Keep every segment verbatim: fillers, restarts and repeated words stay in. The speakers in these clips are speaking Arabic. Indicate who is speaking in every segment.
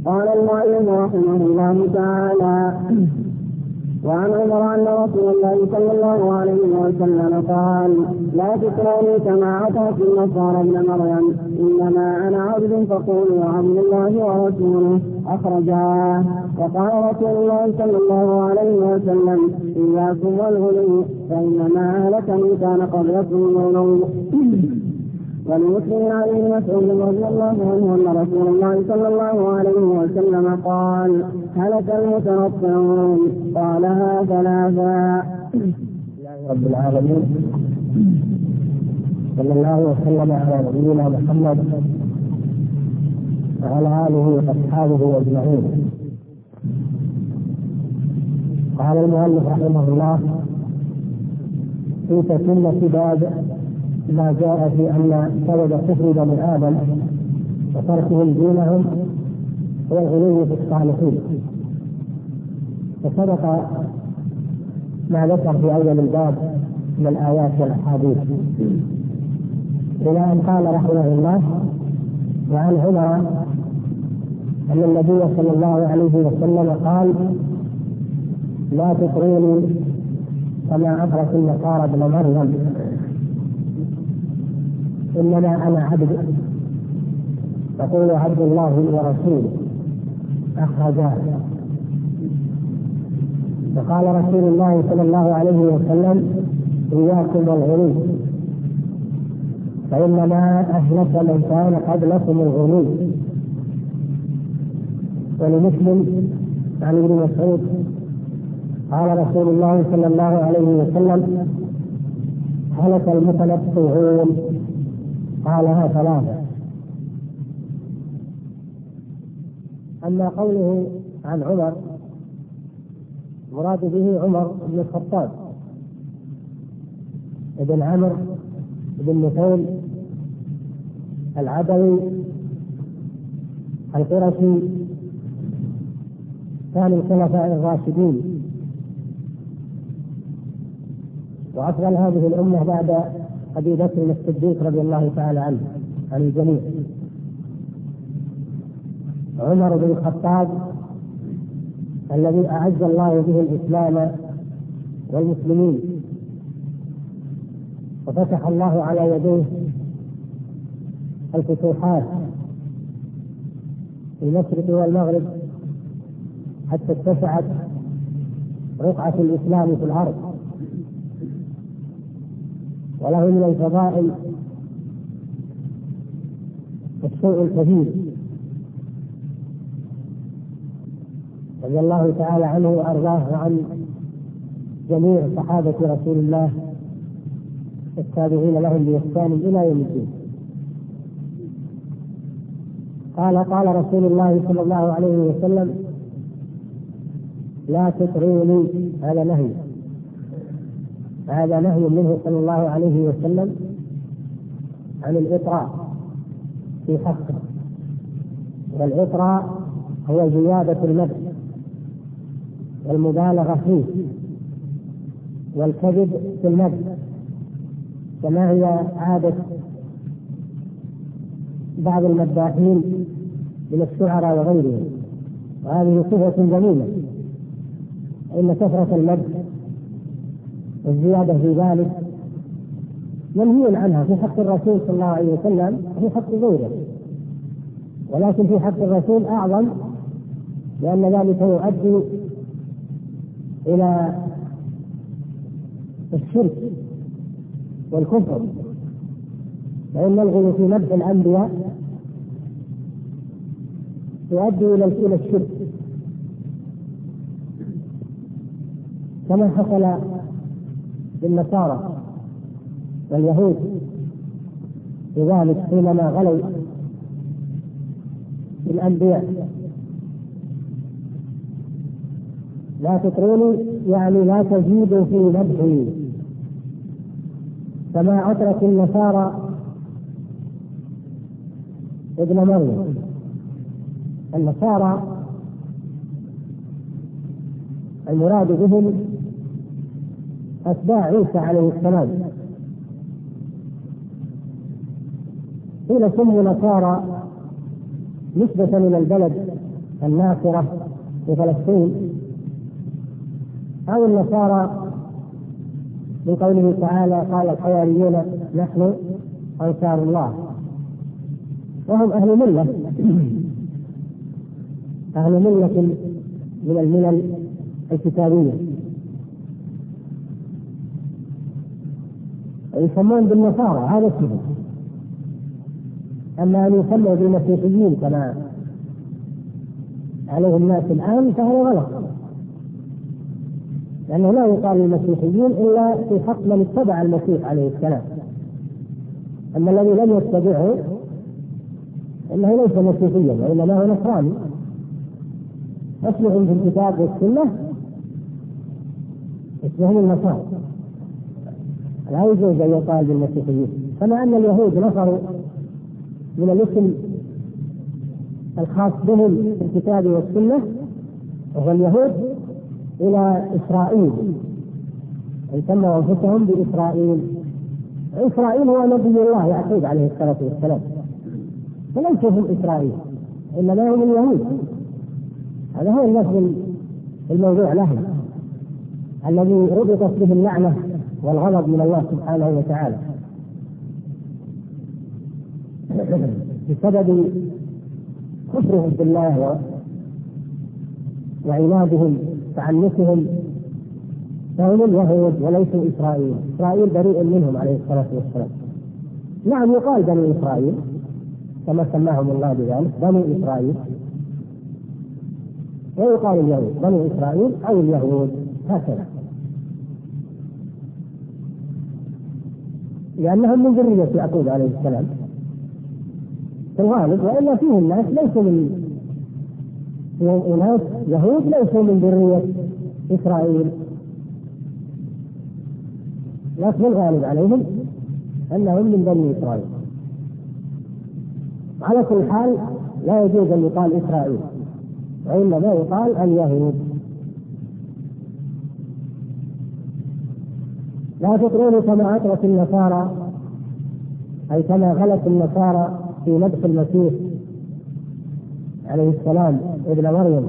Speaker 1: قال المؤلف رحمه الله تعالى: وعن عمر أن رسول الله صلى الله عليه وسلم قال: لا تطروني كما عطت النصارى ابن مريم، إنما أنا عبد فقولوا عبد الله ورسوله. أخرجاه. وقال رسول الله صلى الله عليه وسلم: إياكم والغلو فإنما أهلك من كان قبلكم الغلو. ولمسلم عن ابن مسعود رضي الله عنه أن رسول الله صلى الله عليه وسلم قال: هلك المتنطعون. قالها ثلاثا.
Speaker 2: رب العالمين، صلى الله وسلم على نبينا محمد وعلى آله وأصحابه أجمعين. قال المؤلف رحمه الله: في تتمة باب ما جاء في أن سبب كفر بني آدم وتركهم دينهم هو الغلو في الصالحين. فسبق ما ذكر في أول الباب من الآيات والأحاديث، إلى أن قال رحمه الله: وعن عمر أن النبي صلى الله عليه وسلم قال: لا تطروني كما أطرت النصارى ابن مريم، إنما أنا عبد فقولوا عبد الله ورسوله. أخرجاه. وقال رسول الله صلى الله عليه وسلم: إياكم والغلو فإنما أهلك من كان قبلكم الغلو. ولمسلم عن ابن مسعود قال رسول الله صلى الله عليه وسلم: هلك المتنطعون. قالها ثلاثة. أما قوله عن عمر مراد به عمر بن الخطاب ابن عمرو بن نفيل العدوي القرشي، ثاني الخلفاء الراشدين، وأفضل هذه الأمة بعد أبي بكر الصديق رضي الله تعالى عنه عن الجميع. عمر بن الخطاب الذي أعز الله به الإسلام والمسلمين، وفتح الله على يديه الفتوحات في المشرق والمغرب حتى اتسعت رقعة الإسلام في الأرض، وله من الفضائل الشيء الكبير رضي الله تعالى عنه وأرضاه وعن جميع صحابة رسول الله التابعين لهم بإحسان إلى يوم الدين. قال قال رسول الله صلى الله عليه وسلم: لا تطروني. هذا نهي، هذا نهي منه صلى الله عليه وسلم عن الإطراء في حقه. والإطراء هو زيادة المدح والمبالغة فيه والكذب في المدح، كما هي عادة بعض المداحين من الشعراء وغيرهم، وهذه صفة جميلة. إن كثرة المدح والزيادة في ذلك منهي عنها في حق الرسول صلى الله عليه وسلم وفي حق غيره، ولكن في حق الرسول أعظم، لأن ذلك يؤدي إلى الشرك والكفر. فإن الغلو في مدح الأنبياء يؤدي إلى الشرك، كما حصل بالنصارى واليهود لذلك حينما غلوا بالأنبياء. لا تطروني يعني لا تزيدوا في مدحي كما أترك النصارى ابن مريم. النصارى المراد بهم أتباع عيسى عليه السلام، قيل سموا نصارى نسبة إلى البلد الناصرة في فلسطين، أو النصارى من قوله تعالى قال الحواريون نحن أنصار الله، وهم أهل ملة أهل ملة من الملل الكتابية، يسمون بالنصارى هذا اسمه. أما أن يسموا بالمسيحيين كما عليه الناس الآن فهذا غلط، لأنه لا يقال للمسيحيين إلا في حق من اتبع المسيح عليه السلام، أما الذي لم يتبعه إنه ليس مسيحيا وإنما هو نصراني. اسمهم في الكتاب والسنة اسمهم النصارى، لا يجوز أن يقال بالمسيحيين. كما أن اليهود نصروا من الاسم الخاص بهم في الكتاب والسنة وهو اليهود إلى إسرائيل، سموا أنفسهم بإسرائيل. إسرائيل هو نبي الله يعقوب عليه الصلاة والسلام، فليسوا هم إسرائيل إنما هم اليهود. هذا هو النسب الموضوع لهم الذي ربطت به اللعنة والغضب من الله سبحانه وتعالى بسبب كفرهم بالله وعنادهم تعنتهم، فهم اليهود وليسوا إسرائيل. إسرائيل بريء منهم عليه الصلاة والسلام. نعم يقال بني إسرائيل كما سماهم الله بذلك، بني إسرائيل، ويقال اليهود بني إسرائيل أو اليهود هكذا، لأنهم من ذرية يعقوب عليه السلام في الغالب، وإلا فيه الناس ليسوا من أناس يهود ليسوا من ذرية إسرائيل، لكن الغالب عليهم أنهم من بني إسرائيل. على كل حال لا يجوز أن يقال إسرائيل، وإنما يقال اليهود. لا تطروني كما أطرت النصارى، أي كما غلت النصارى في مدح المسيح عليه السلام ابن مريم،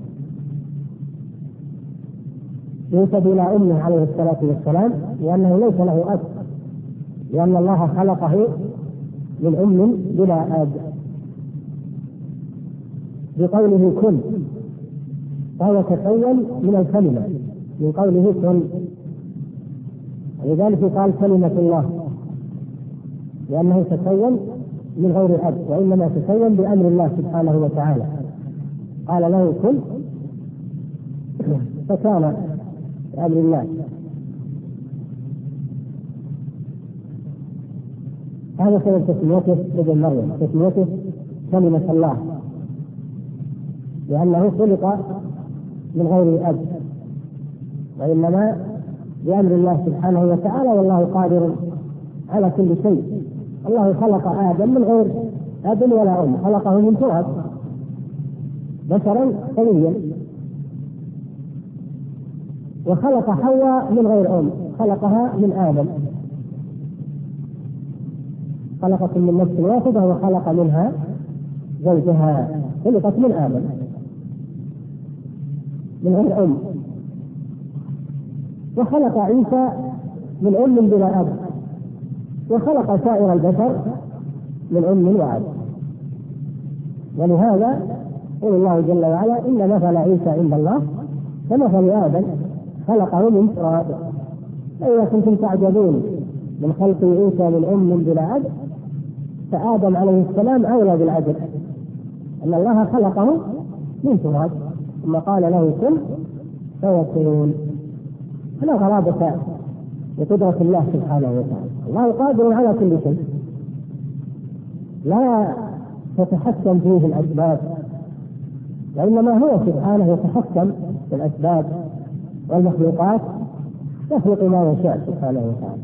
Speaker 2: ينسب إلى أمه عليه الصلاة والسلام لأنه ليس له أب، لأن الله خلقه من أم بلا أب بقوله كن، فهو تكون من الكلمة من قوله كن، ولذلك قال كلمة الله لأنه تكون من غير أب، وإنما تكون بأمر الله سبحانه وتعالى، قال له كن فكان بأمر الله. هذا سبب تسميته ابن مريم، تسميته كلمة الله، لأنه خلق من غير أب وإنما بأمر الله سبحانه وتعالى، والله قادر على كل شيء. الله خلق آدم من غير أب ولا أم، خلقه من تراب بشرا سويا، وخلق حواء من غير أم، خلقها من آدم، خلقت من نفس واحدة وخلق منها زوجها، خلقت من آدم من غير أم، وخلق عيسى من أم بلا أب، وخلق سائر البشر من أم وأب. ولهذا يقول الله جل وعلا إن مثل عيسى عند الله كمثل آدم خلقه من تراب. فإذا كنتم تعجبون من خلق عيسى من أم بلا أب، فآدم عليه السلام أولى بالعجب، أن الله خلقه من تراب ثم قال له كن فيكون. فلا غرابة بقدرة الله سبحانه وتعالى، الله قادر على كل شيء، لا تتحكم فيه الأسباب، وإنما هو سبحانه يتحكم في الأسباب والمخلوقات، يخلق ما يشاء سبحانه وتعالى،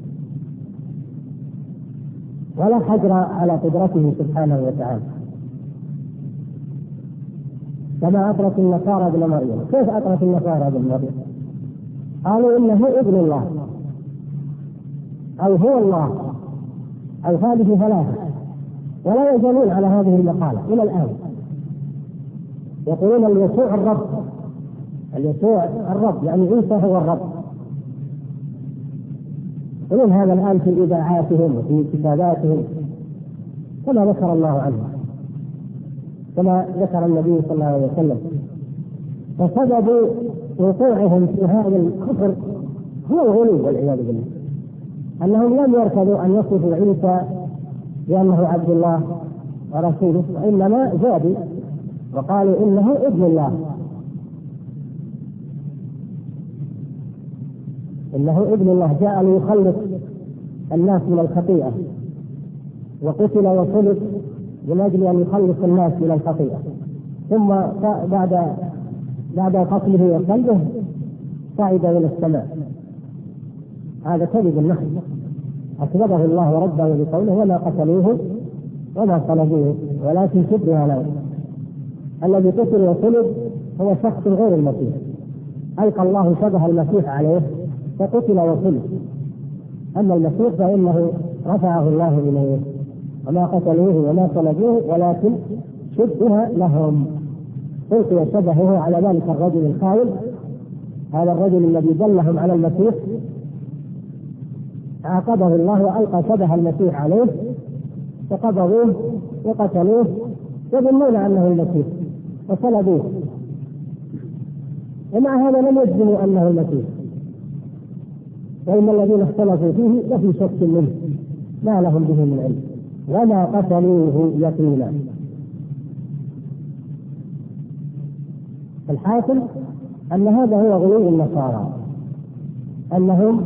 Speaker 2: ولا حجر على قدرته سبحانه وتعالى. كما أطرت النصارى ابن مريم. كيف أطرت النصارى ابن مريم؟ قالوا إنه ابن الله أو هو الله أو هذه ثلاثة، ولا يزالون على هذه المقالة إلى الآن. يقولون اليسوع الرب، اليسوع الرب يعني عيسى هو الرب. يقولون هذا الآن في إذاعاتهم وفي كتاباتهم كما ذكر الله عنه، كما ذكر النبي صلى الله عليه وسلم. فسبب وقوعهم في هذا الكفر هو الغلو والعياذ بالله، أنهم لم يركضوا أن يصفوا عيسى بأنه عبد الله ورسوله، وإنما زادوا وقالوا إنه ابن الله، إنه ابن الله جاء ليخلص الناس من الخطيئة، وقتل وصلب من أجل أن يخلص الناس من الخطيئة، ثم بعد بعد قتله وصلبه صعد إلى السماء. هذا كذب النحل، أكذبه الله ورده بقوله وما قتلوه وما صلبوه ولكن شبه له. الذي قتل وصلب هو شخص غير المسيح، ألقى الله شبه المسيح عليه فقتل وصلب. أما المسيح فإنه رفعه الله إليه، وما قتلوه وما صلبوه ولكن شبه لهم، ألقي شبهه على ذلك الرجل الخائن، هذا الرجل الذي دلهم على المسيح عاقبه الله وألقى شبه المسيح عليه فقبضوه وقتلوه يظنون أنه المسيح وصلبوه، ومع هذا لم يجزموا أنه المسيح، وإن الذين اختلفوا فيه لفي شك منه ما لهم به من علم وما قتلوه يقينا. الحاصل أن هذا هو غلو النصارى، أنهم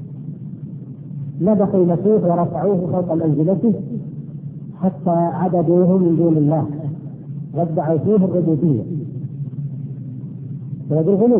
Speaker 2: مدحوا المسيح ورفعوه فوق منزلته حتى عبدوه من دون الله وادعوا فيه الربوبية. هذا الغلو.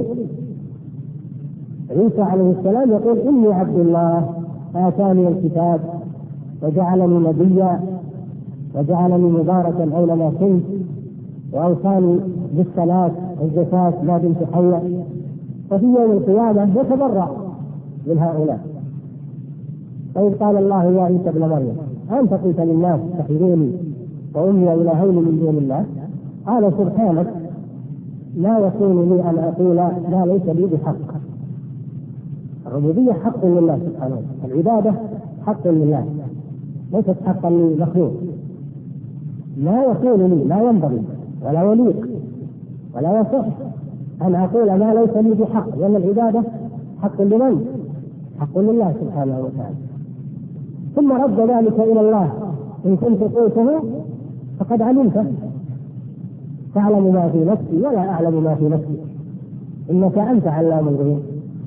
Speaker 2: عيسى عليه السلام يقول إني عبد الله آتاني الكتاب وجعلني نبيا وجعلني مباركا أينما كنت وأوصاني بالصلاة والزكاة ما دمت حيا. وفي يوم القيامة يتبرأ من هؤلاء. فإذ قال الله يا عيسى ابن مريم أنت قلت للناس اتخذوني وأمي إلهين من دون الله، قال سبحانك لا يكون لي أن أقول ما ليس لي بحق. الربوبية حق لله سبحانه، العبادة حق لله ليست حقا لمخلوق. لا يكون لي، لا ينبغي ولا يليق ولا يصح أن أقول ما ليس لي بحق، لأن العبادة حق لمن؟ حق لله سبحانه وتعالى. ثم رد ذلك إلى الله إن كنت قلته فقد علمته، تعلم ما في نفسي ولا أعلم ما في نفسي إنك أنت علام الغيوب.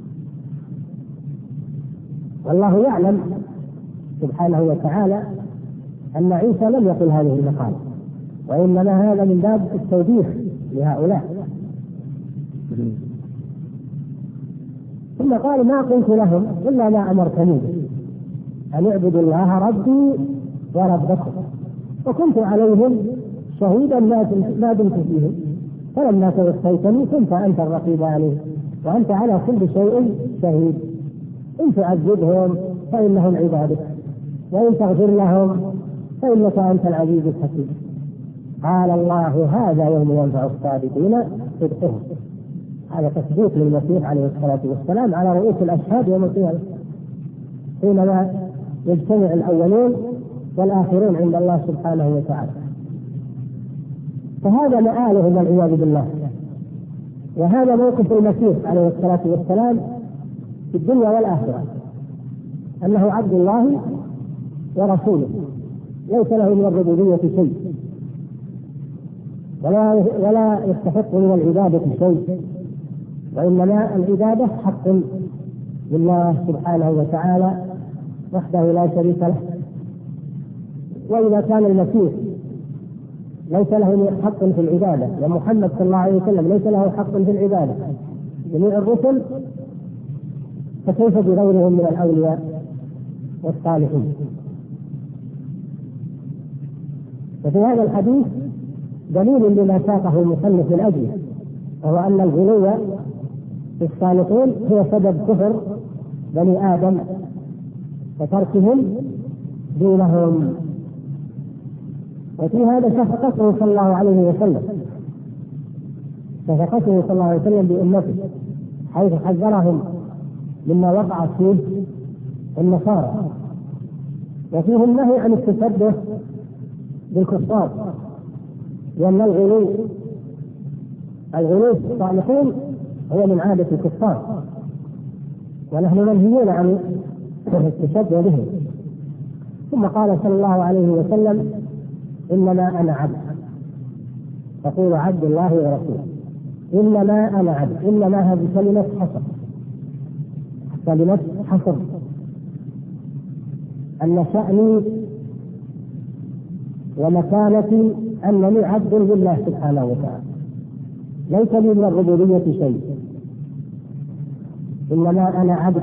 Speaker 2: والله يعلم سبحانه وتعالى أن عيسى لم يقل هذه المقالة، وإنما هذا من باب التوبيخ لهؤلاء. ثم قال ما قلت لهم إلا ما أمرتني به أن اعبدوا الله ربي وربكم وكنت عليهم شهيدا ما دمت فيهم فلما توفيتني كنت أنت الرقيب عليهم وأنت على كل شيء شهيد. إن تعذبهم فإنهم عبادك وإن تغفر لهم فإنك أنت العزيز الحكيم. قال الله هذا يوم ينفع الصادقين صدقهم. هذا تصديق للمسيح عليه الصلاة والسلام على رؤوس الأشهاد يوم القيامة حينما يجتمع الأولون والآخرون عند الله سبحانه وتعالى. فهذا مآلهم والعياذ بالله، وهذا موقف المسيح عليه الصلاة والسلام في الدنيا والآخرة، أنه عبد الله ورسوله ليس له من الربوبية شيء ولا ولا يستحق من العبادة شيء، وإنما العبادة حق لله سبحانه وتعالى وحده لا شريك له. وإذا كان المسيح ليس له حق في العبادة ومحمد صلى الله عليه وسلم ليس له حق في العبادة جميع الرسل، فكيف بغيرهم من الأولياء والصالحين؟ وفي هذا الحديث دليل لما ساقه المصنف من أجله، وهو أن الغلو في الصالحين هو سبب كفر بني آدم وتركهم دينهم. وفي هذا شفقته صلى الله عليه وسلم شفقته صلى الله عليه وسلم بأمته حيث حذرهم مما وقعت فيه النصارى، وفيه النهي عن التشبه بالكفار، لأن الغلو الغلو في الصالحين هو من عادة الكفار، ونحن منهيون عن التشبه بهم. ثم قال صلى الله عليه وسلم: إنما أنا عبد، تقول عبد الله ورسوله، إنما أنا عبد. إنما هذه كلمة حصر، كلمة حصر، أن شأني ومكانتي أنني عبد لله سبحانه وتعالى، ليس لي من الربوبية شيء، إنما أنا عبد،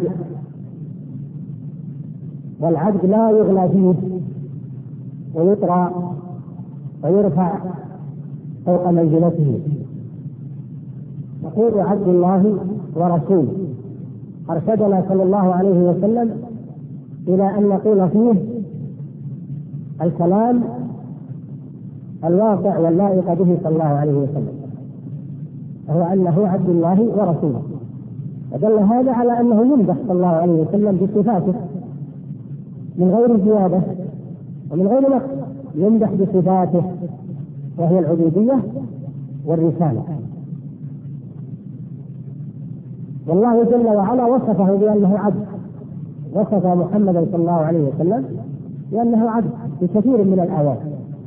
Speaker 2: والعبد لا يغلى فيه ويطرى ويرفع فوق منزلته. يقول عبد الله ورسوله. أرشدنا صلى الله عليه وسلم إلى أن نقول فيه الكلام الواقع واللائق به صلى الله عليه وسلم، وهو أنه عبد الله ورسوله. ودل هذا على أنه يمدح صلى الله عليه وسلم بصفاته من غير زيادة ومن غير نقص، يمدح بصفاته وهي العبودية والرسالة. والله جل وعلا وصفه بأنه عبد، وصف محمدا صلى الله عليه وسلم بأنه عبد بكثير من الآيات.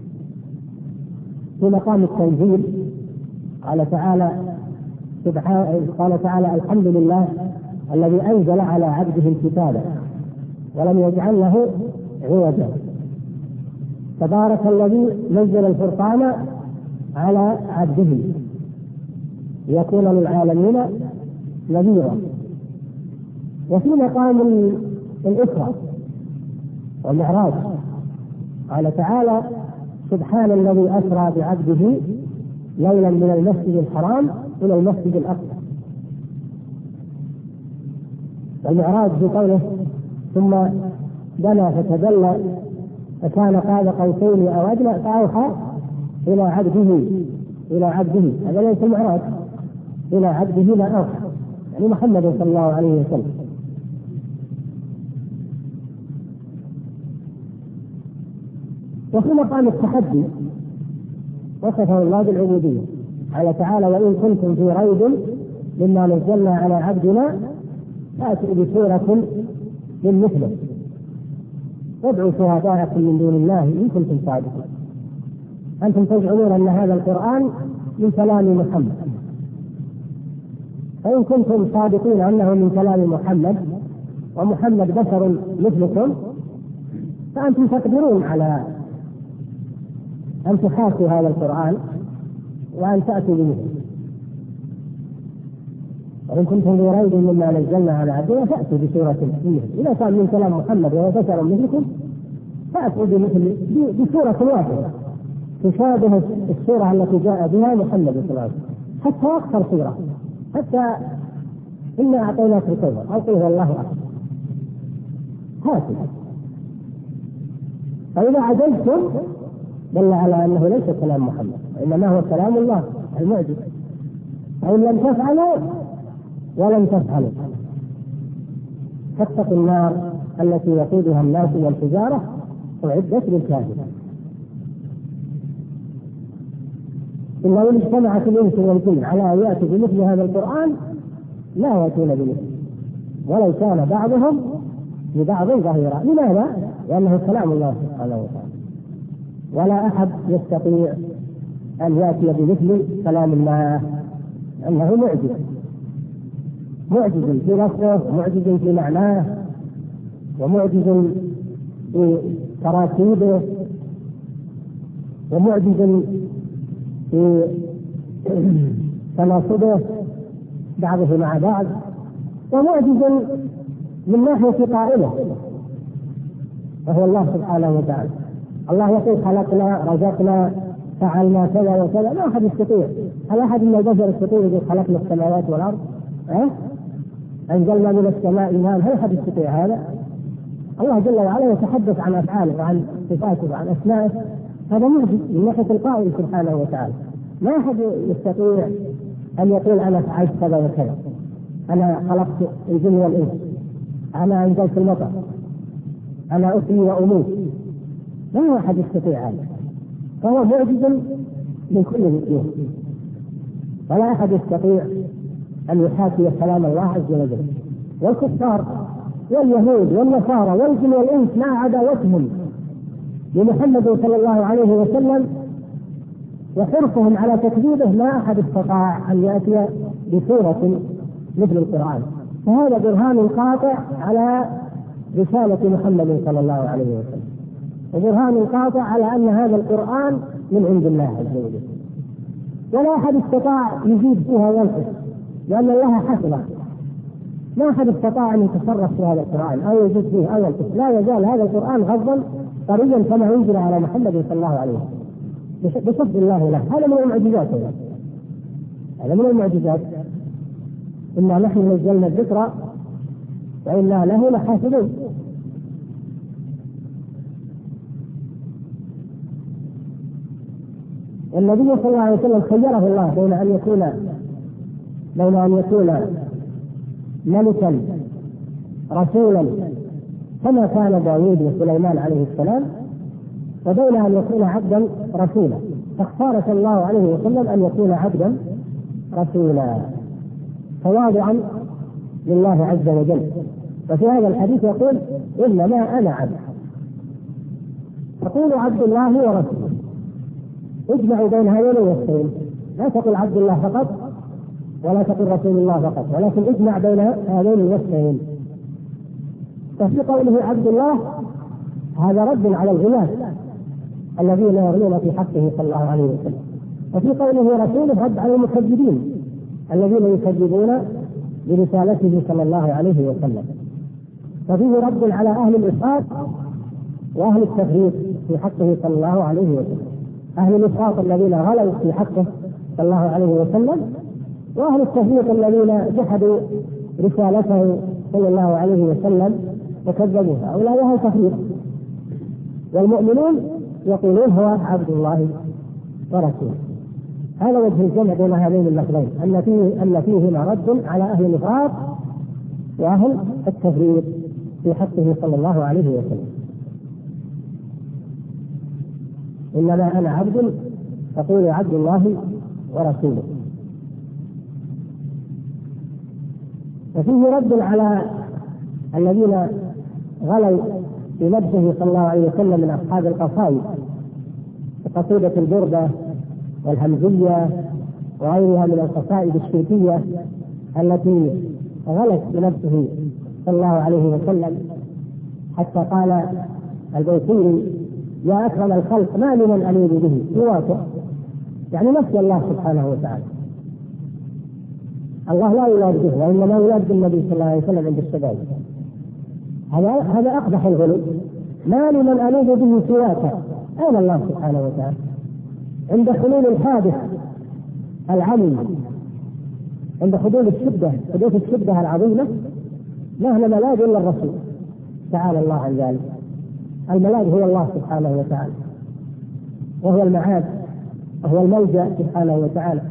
Speaker 2: في مقام التنزيل قال تعالى سبحانه قال تعالى: الحمد لله الذي أنزل على عبده الكتاب ولم يجعل له عوجا، تبارك الذي نزل الفرقان على عبده ليكون للعالمين نذيرا. وفي مقام الإسراء والمعراج قال تعالى: سبحان الذي أسرى بعبده ليلا من المسجد الحرام إلى المسجد الأقصى. والمعراج في قوله: ثم دنا فتدلى فكان قاب قوسين أو أدنى فأوحى إلى عبده إلى عبده هذا ليس المعراج، إلى عبده ما أوحى، يعني محمد صلى الله عليه وسلم. وفي مقام التحدي وصفه الله بالعبودية، قال تعالى: وإن كنتم في ريب مما نزلنا على عبدنا فأتوا بسورة من مثله وادعوا شهداءكم من دون الله إن كنتم صادقين. أنتم تزعمون أن هذا القرآن من كلام محمد، فإن كنتم صادقين أنه من كلام محمد ومحمد بشر مثلكم فأنتم تقدرون على أن تحاكوا هذا القرآن وأن تأتوا بمثله. وإن كنتم في ريب مما نزلنا على عبدنا فأتوا بسورة فيه، إذا كان من كلام محمد وهو بشر مثلكم فأتوا بمثل بسورة واحدة تشابه السورة التي جاء بها محمد صلى الله عليه وسلم، حتى أكثر سورة، حتى إنا أعطيناك الكوثر أو قل هو الله أحد، هكذا. فإذا عجزتم دل على أنه ليس كلام محمد وإنما هو كلام الله المعجز. فإن لم تفعلوا ولم تفعلوا فاتقوا النار التي وقودها الناس والحجارة أعدت للكافرين. إنه إن اجتمعت الإنس والجن على أن يأتوا بمثل هذا القرآن لا يأتون بمثله ولو كان بعضهم لبعض ظهيرا. لماذا؟ لأنه كلام الله سبحانه وتعالى، ولا أحد يستطيع أن يأتي بمثل كلام الله، أنه معجز، معجز في لفظه ومعجز في معناه ومعجز في تراكيبه ومعجز في تناسبه بعضه مع بعض ومعجز من ناحية قائله وهو الله سبحانه وتعالى. الله يقول: خلقنا رزقنا فعلنا كذا وكذا، لا أحد يستطيع. هل أحد من البشر يستطيع يقول خلقنا السماوات والأرض؟ أه؟ أنزلنا من السماء ماء؟ هل أحد يستطيع هذا؟ الله جل وعلا يتحدث عن أفعاله وعن صفاته وعن أسمائه، هذا معجز من ناحية القائل سبحانه وتعالى. ما أحد يستطيع أن يقول أنا فعلت كذا وكذا، أنا خلقت الجن والإنس، أنا أنزلت المطر، أنا أحيي وأموت. لا أحد يستطيع هذا، فهو معجز من كل وجوه، ولا أحد يستطيع أن يحاكي كلام الله عز وجل. والكفار واليهود والنصارى والجن والإنس مع عداوتهم لمحمد صلى الله عليه وسلم وحرصهم على تكذيبه، ما أحد استطاع أن يأتي بسورة مثل القرآن. فهذا برهان قاطع على رسالة محمد صلى الله عليه وسلم، وبرهان قاطع على أن هذا القرآن من عند الله عز وجل، ولا أحد استطاع يزيد فيها وينقص، لأن الله حسنه. ما أحد استطاع أن يتصرف في هذا القرآن أو يزيد فيه أو ينقص. لا يزال هذا القرآن غضا طريا كما أنزل على محمد صلى الله عليه وسلم بفضل الله له. هذا من المعجزات، هذا من المعجزات. إنا نحن نزلنا الذكر وإنا له لحافظون. والنبي صلى الله عليه وسلم خيره الله بين أن يكون بين أن يكون ملكا رسولا كما كان داوود وسليمان عليه السلام، وبين أن يكون عبدا رسولا، فاختار صلى الله عليه وسلم أن يكون عبدا رسولا تواضعا لله عز وجل. وفي هذا الحديث يقول إنما أنا عبد، تقول عبد الله ورسوله، اجمع بين هذين الوصفين، لا تقل عبد الله فقط ولا تقل رسول الله فقط، ولكن اجمع بين هذين الوصفين. ففي قوله عبد الله هذا رد على الغلاة الذين يغلون في حقه صلى الله عليه وسلم، وفي قوله رسوله رد على المكذبين الذين يكذبون برسالته صلى الله عليه وسلم. ففيه رد على أهل الإفراط وأهل التفريط في حقه صلى الله عليه وسلم، أهل الإفراط الذين غلوا في حقه صلى الله عليه وسلم، وأهل التفريط الذين جحدوا رسالته صلى الله عليه وسلم وكذبوها، هؤلاء أهل التفريط. والمؤمنون يقولون هو عبد الله ورسوله. هذا وجه الجمع بين هذين اللفظين، أن فيه أن فيهما رد على أهل الإفراط وأهل التفريط في حقه صلى الله عليه وسلم. إنما أنا عبد، تقول عبد الله ورسوله. وفيه رد على الذين غلوا في مدحه صلى الله عليه وسلم من أصحاب القصائد، قصيدة البردة والهمزية وغيرها من القصائد الشركية التي غلت بنفسه صلى الله عليه وسلم، حتى قال البيصيري يا أكرم الخلق ما لمن أليذ به سواك، يعني نفس الله سبحانه وتعالى. الله لا يولد به، وإنما يولد بالنبي صلى الله عليه وسلم عند الشدائد. هذا هذا أقبح الغلو. ما لمن أليذ به سواك، أين الله سبحانه وتعالى؟ عند حلول الحادث العمي، عند حدوث الشدة حدوث الشدة العظيمة، ما هو ملاذ إلا الرسول تعالى الله عن ذلك. الملاذ هو الله سبحانه وتعالى، وهو المعاد وهو الملجأ سبحانه وتعالى.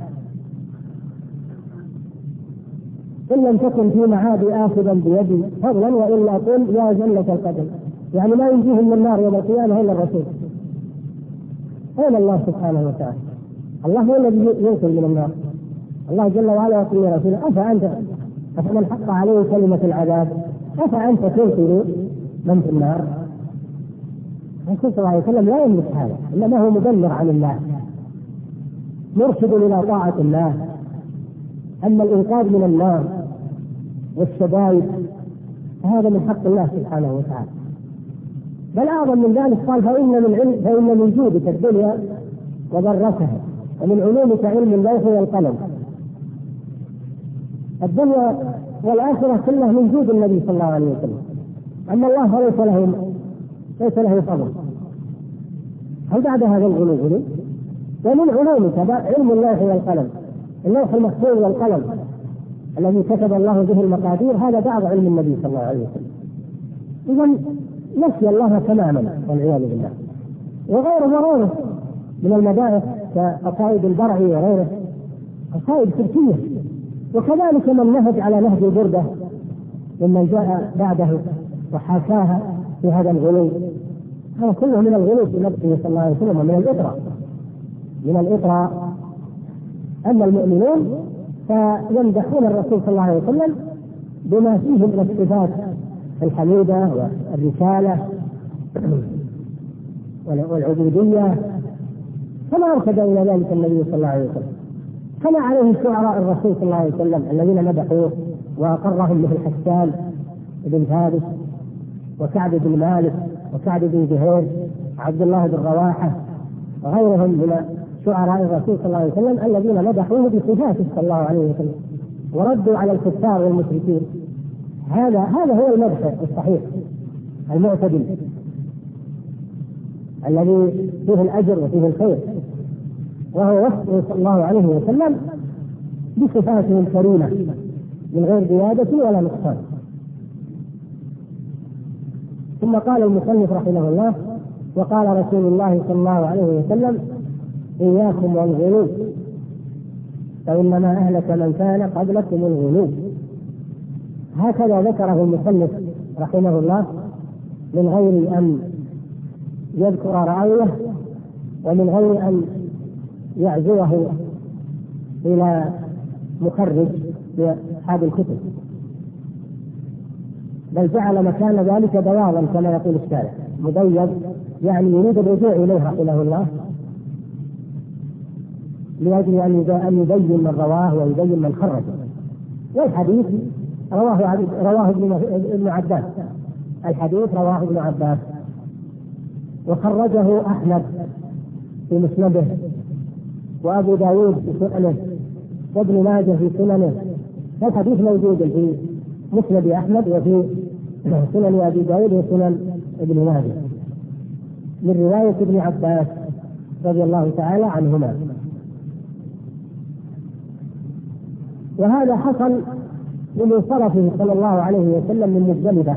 Speaker 2: إن لم تكن في معادي آخذا بيدي فضلا وإلا قل يا جنة القدم، يعني ما ينجيهم من النار يوم القيامة إلا الرسول. أين الله سبحانه وتعالى؟ الله هو الذي ينقذ من النار. الله جل وعلا يقول لرسوله أفأنت أفمن حق عليه كلمة العذاب أفأنت تنقذ من في النار؟ الرسول صلى الله عليه وسلم لا يملك هذا، إنما هو مبلغ عن الله، مرشد إلى طاعة الله. أما الإنقاذ من النار والشدائد هذا من حق الله سبحانه وتعالى. بل أعظم من ذلك قال فإن من علم فإن من جودك الدنيا وضرتها ومن علومك علم اللوح والقلم. الدنيا والآخرة كلها من جود النبي صلى الله عليه وسلم، أما الله فليس له ليس له فضل. هل بعد هذا الغلو غلو؟ ومن علومك علم اللوح والقلم، اللوح المحفوظ والقلم الذي كتب الله به المقادير، هذا بعض علم النبي صلى الله عليه وسلم. إذن نسي الله تماما والعياذ بالله. وغيره وغيره من المدائح كقصائد البرعي وغيره قصائد تركية. وكذلك من نهج على نهج البردة ممن جاء بعده وحاكاها في هذا الغلو، هذا كله من الغلو في نفسه صلى الله عليه وسلم ومن الإطراء من الإطراء. أما المؤمنون فيمدحون الرسول صلى الله عليه وسلم بما فيه من الصفات الحميدة والرسالة والعبودية، كما أرشد إلى ذلك النبي صلى الله عليه وسلم، كما عليه شعراء الرسول صلى الله عليه وسلم الذين مدحوه وأقرهم مثل حسان بن ثابت وسعد بن مالك وسعد بن زهير وعبد الله بن رواحة وغيرهم من شعراء الرسول صلى الله عليه وسلم الذين مدحوه بصفاته صلى الله عليه وسلم وردوا على الكفار والمشركين. هذا هذا هو المدح الصحيح المعتدل الذي فيه الأجر وفيه الخير، وهو وصفه صلى الله عليه وسلم بصفاته الكريمة من غير زيادة ولا نقصان. ثم قال المصنف رحمه الله: وقال رسول الله صلى الله عليه وسلم: إياكم والغلو فإنما أهلك من كان قبلكم الغلو. هكذا ذكره المصنف رحمه الله من غير أن يذكر راويه ومن غير أن يعزوه إلى مخرج لأصحاب الكتب، بل جعل مكان ذلك بياضا كما يقول الشارع مبيض، يعني يريد الرجوع إليه رحمه الله لأجل أن يبين من رواه ويبين من خرجه. والحديث رواه رواه ابن عباس، الحديث رواه ابن عباس وخرجه أحمد في مسنده وأبو داود في سننه وابن ماجه في سننه. الحديث موجود في مسند أحمد وفي سنن أبي داود وسنن ابن ماجه من رواية ابن عباس رضي الله تعالى عنهما. وهذا حصل بمنصرفه صلى الله عليه وسلم من مزدلفة،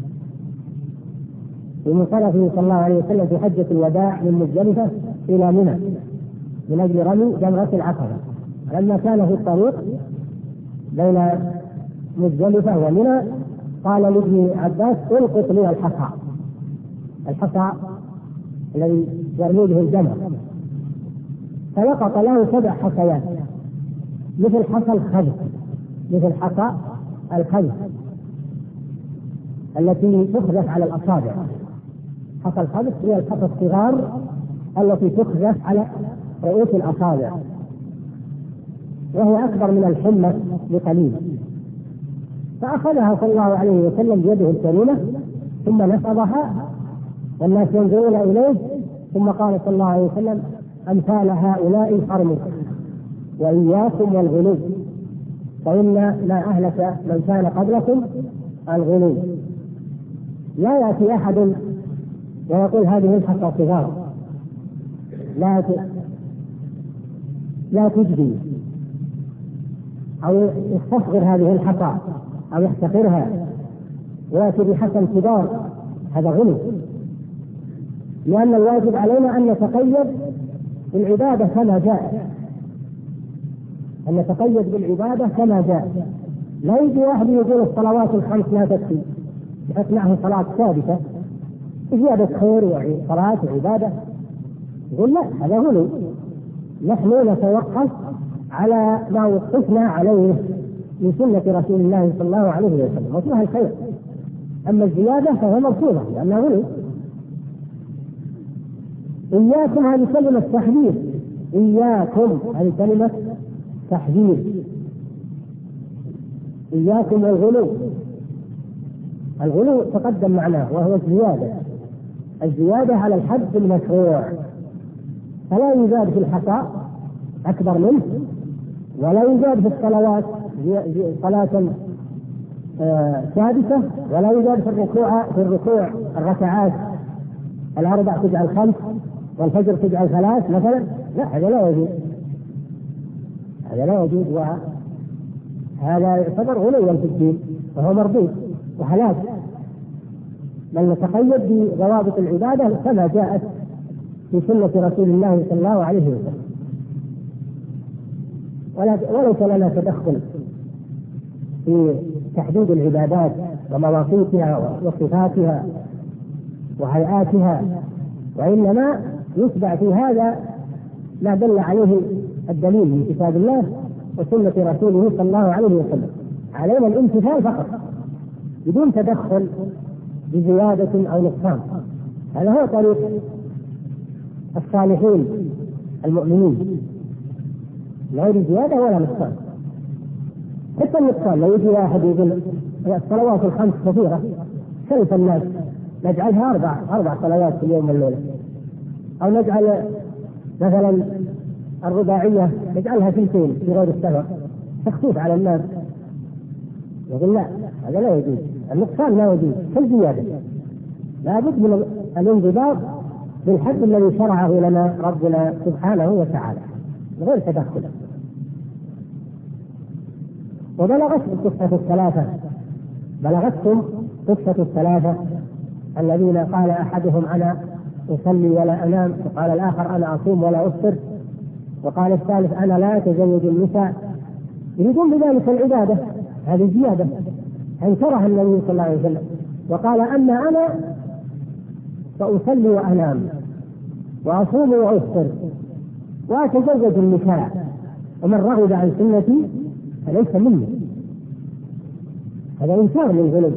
Speaker 2: بمنصرفه صلى الله عليه وسلم في حجة الوداع من مزدلفة إلى منى من أجل رمي جمرة العقبة. لما كان في الطريق بين مزدلفة ومنى قال لابن عباس: القط لي الحصى، الحصى الذي يرمي به الجمر، فلقط له سبع حصيات مثل حصى الخذف، مثل حصى الخذف التي تخذف على الأصابع. حصى الخذف هي الحصى الصغار التي تخذف على رؤوس الأصابع، وهي أكبر من الحمة بقليل. فأخذها صلى الله عليه وسلم بيده الكريمة ثم نصبها والناس ينظرون إليه، ثم قال صلى الله عليه وسلم: أمثال هؤلاء الحرم وإياكم والغلو فإن ما أهلك من كان قبلكم الغلو. لا يأتي أحد ويقول هذه الحصى صغار، لا لا تجدي أو يستصغر هذه الحصى أو يحتقرها ويأتي بحسن كبار، هذا غلو. لأن الواجب علينا أن نتقيد بالعبادة كما جاء، أن نتقيد بالعبادة كما جاء. لا يجي واحد يقول الصلوات الخمس لا تكفي، يحط معه صلاة ثابتة زيادة خير وصلاة وعبادة، يقول لا، هذا غلو. نحن نتوقف على ما وقفنا عليه من سنة رسول الله صلى الله عليه وسلم وفيها الخير، أما الزيادة فهي مرفوضة لأنها غلو. إياكم هذه كلمة تحذير، إياكم هذه كلمة تحذير، إياكم الغلو. الغلو تقدم معناه وهو الزيادة، الزيادة على الحد المشروع، فلا يزاد في الحصى أكبر منه، ولا يزاد في الصلوات صلاة ثابتة، ولا يزاد في الركوع في الركوع الركعات الأربع تجعل خمس والفجر تجعل ثلاث مثلا، لا، هذا لا يجوز، هذا لا يجوز، وهذا يعتبر غلوا في الدين وهو مردود وهلاك. بل نتقيد بضوابط العبادة كما جاءت في سنة رسول الله صلى الله عليه وسلم. وليس لنا تدخل في تحديد العبادات ومواقيتها وصفاتها وهيئاتها، وإنما يتبع في هذا ما دل عليه الدليل من كتاب الله وسنة رسوله صلى الله عليه وسلم. علينا الامتثال فقط بدون تدخل بزيادة أو نقصان. هذا هو طريق الصالحين المؤمنين، لا يريد زيادة ولا نقصان. حتى النقصان لو يجي واحد يقول الصلوات الخمس كثيرة خلف الناس نجعلها أربع أربع صلوات في اليوم والليلة، أو نجعل مثلا الرباعية نجعلها ثلثين في غير السفر، تخفيف على الناس. يقول لا، هذا لا يجوز، النقصان لا يجوز، كالزيادة. لا بد من الانضباط بالحد الذي شرعه لنا ربنا سبحانه وتعالى غير تدخل. وبلغت قصة الثلاثة بلغتكم قصة الثلاثة الذين قال أحدهم أنا أصلي ولا أنام، وقال الآخر أنا أصوم ولا أفطر، وقال الثالث أنا لا أتزوج النساء، يريدون بذلك العبادة. هذه زيادة أنكرها النبي صلى الله عليه وسلم، وقال أما أنا فأصلي وأنام وأصوم وأفطر وأتزوج النساء، ومن رغب عن سنتي فليس مني. هذا إنكار للغلو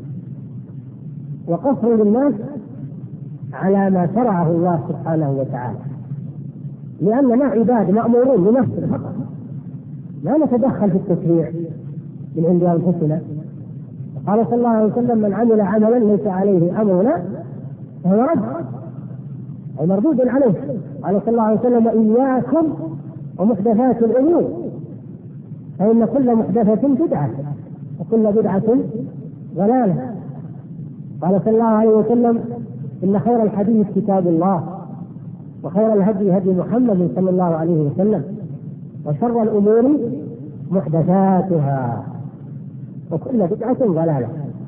Speaker 2: وقصر للناس على ما شرعه الله سبحانه وتعالى، لأننا عباد مأمورون بنفسنا فقط، لا نتدخل في التشريع من عند أنفسنا. قال صلى الله عليه وسلم من عمل عملا ليس عليه أمرنا فهو رد أي مردود عليه. قال صلى الله عليه وسلم إياكم ومحدثات الأمور فإن كل محدثة بدعة وكل بدعة ضلالة. قال صلى الله عليه وسلم إن خير الحديث كتاب الله وخير الهدي هدي محمد صلى الله عليه وسلم وشر الأمور محدثاتها وكل بدعة ضلالة.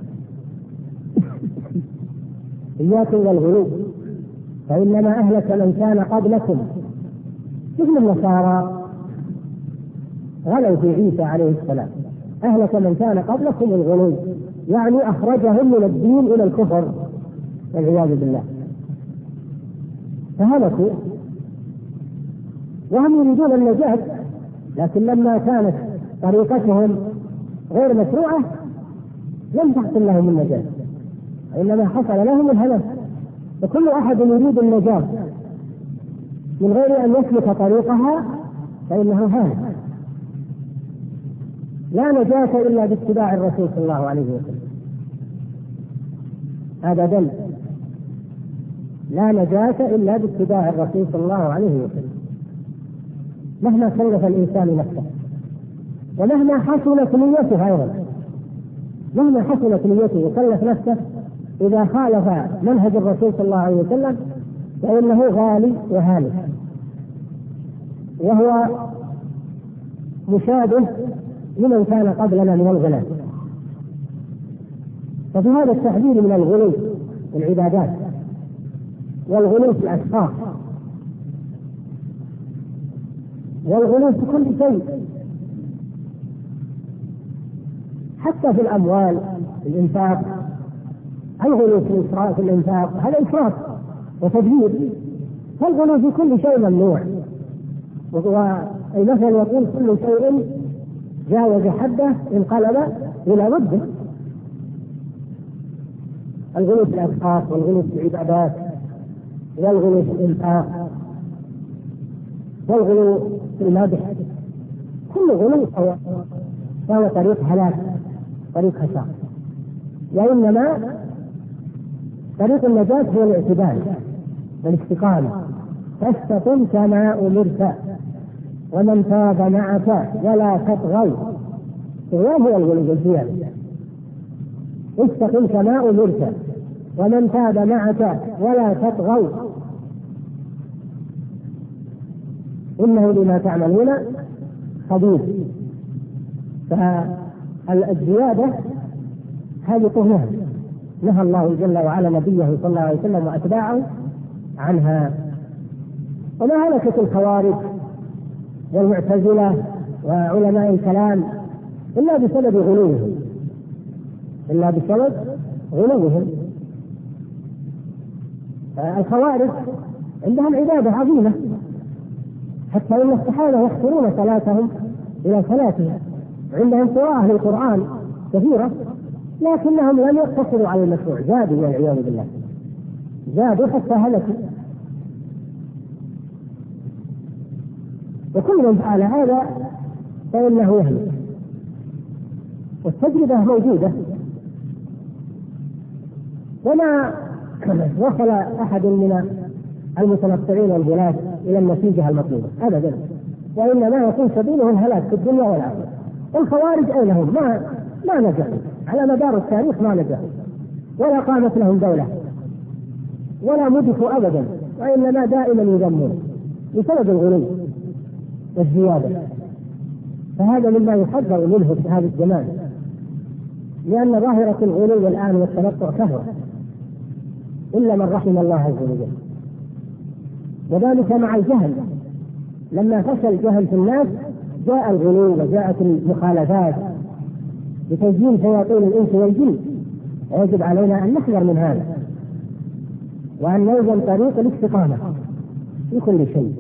Speaker 2: إياكم والغلو فإنما أهلك من كان قبلكم، مثل النصارى غلوا في عيسى عليه السلام، أهلك من كان قبلكم الغلو، يعني أخرجهم من الدين إلى الكفر والعياذ بالله، فهلكوا وهم يريدون النجاة، لكن لما كانت طريقتهم غير مشروعة لم تحصل لهم النجاة، إنما حصل لهم الهلاك. وكل أحد يريد النجاة من غير أن يسلك طريقها فإنه هالك. لا نجاة إلا باتباع الرسول صلى الله عليه وسلم، هذا دل. لا نجاة إلا باتباع الرسول صلى الله عليه وسلم مهما كلف الإنسان نفسه، ومهما حصلت نيته أيضا، مهما حصلت نيته وكلف نفسه إذا خالف منهج الرسول صلى الله عليه وسلم فإنه غالي وهالك، وهو مشابه لمن كان قبلنا من الغلاة. ففي هذا التحذير من الغلو في العبادات والغلو في الأشخاص والغلو في كل شيء، حتى في الأموال، الإنفاق. الغلو في الإسراف في الإنفاق هذا إسراف وتبذير، فالغلو في كل شيء ممنوع. ومثلا يقول كل شيء جاوز حده انقلب إلى ضده. الغلو في الأشخاص والغلو في العبادات والغلو في الإنفاق والغلو في المدح، كل غلو فهو طريق هلاك، طريق خسارة. وإنما طريق النجاة هو الاعتدال والاستقامة، فاستقم كما أمرت ومن تاب معك ولا تطغوا. الطغيان هو الغلو والزيادة. استقم كما أمرت ومن تاب معك ولا تطغوا إنه بما تعملون خبير. فالزيادة هذه طغيان نهى الله جل وعلا نبيه صلى الله عليه وسلم وأتباعه عنها. وما هلكت الخوارج والمعتزلة وعلماء الكلام إلا بسبب غلوهم إلا بسبب غلوهم. الخوارج عندهم عبادة عظيمة، حتى إن الصحابة يحصرون صلاتهم إلى صلاتهم، عندهم قراءة للقرآن كثيرة، لكنهم لم يقتصروا على المشروع، زادوا والعياذ بالله، زادوا حتى هلكوا. وكل من فعل هذا فإنه يهلك. والتجربة موجودة، وما وصل أحد من المتنطعين البلاد إلى النتيجة المطلوبة أبدا، وإنما يكون سبيله الهلاك في الدنيا والآخرة. الخوارج أين هم؟ ما ما نجحوا على مدار التاريخ، ما نجحوا ولا قامت لهم دولة ولا مدحوا أبدا، وإنما دائما يذمون بسبب الغلو والزيادة. فهذا مما يحذر منه في هذا الزمان، لأن ظاهرة الغلو الآن والتنطع كثرة إلا من رحم الله عز وجل. وذلك مع الجهل، لما فشل الجهل في الناس جاء الغلو وجاءت المخالفات بتزيين شياطين الإنس والجن. ويجب علينا أن نحذر من هذا، وأن نلزم طريق الاستقامة في كل شيء.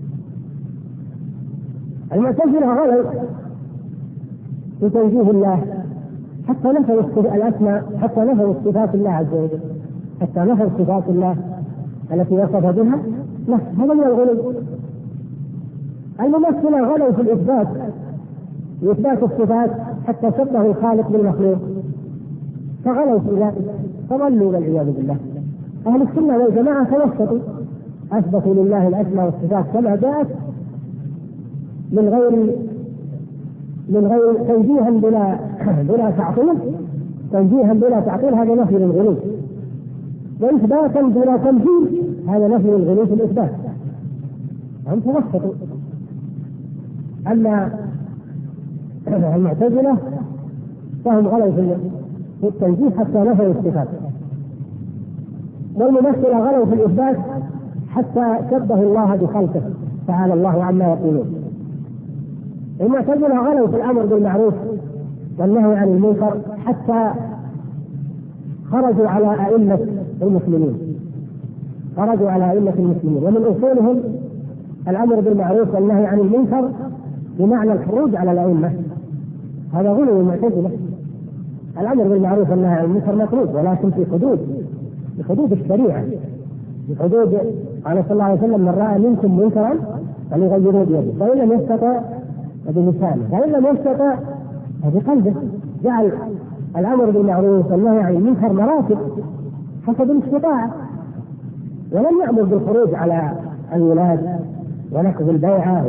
Speaker 2: المعتزلة غلوا في تنزيه الله، حتى نفوا الأسماء، حتى نفوا صفات الله عز وجل، حتى نفوا صفات الله التي وصف بها نفسه. هذا من الغلو. الممثلة غلوا في الإثبات، في إثبات الصفات، حتى شبهوا الخالق بالمخلوق، فغلوا في ذلك فضلوا والعياذ بالله. أهل السنة والجماعة توسطوا، أثبتوا لله الأسماء والصفات كما جاءت، من غير من غير تنزيها بلا بلا تعطيل، تنزيها بلا تعطيل هذا نفي للغلو، وإثباتا بلا تنزيل هذا نفي للغلو في الإثبات. هم توسطوا. أما المعتزلة فهم غلوا في التنزيه حتى نفوا الصفات، والممثلة غلوا في الإثبات حتى شبهوا الله بخلقه تعالى الله عما يقولون. المعتزلة غلوا في الأمر بالمعروف والنهي عن المنكر حتى خرجوا على أئمة المسلمين، خرجوا على أئمة المسلمين، ومن أصولهم الأمر بالمعروف والنهي عن المنكر بمعنى الخروج على الأئمة. هذا غلو المعتزلة. الأمر بالمعروف والنهي عن المنكر مطلوب، ولكن في حدود، في حدود الشريعة، في حدود. قال صلى الله عليه وسلم: من رأى منكم منكرا فليغيره بيده، فإن لم يستطع بلسانه، فإن لم يستطع بقلبه. جعل الأمر بالمعروف والنهي عن المنكر مراتب حسب الاستطاعة، ولم يأمر بالخروج على الولاة ونقض البيعة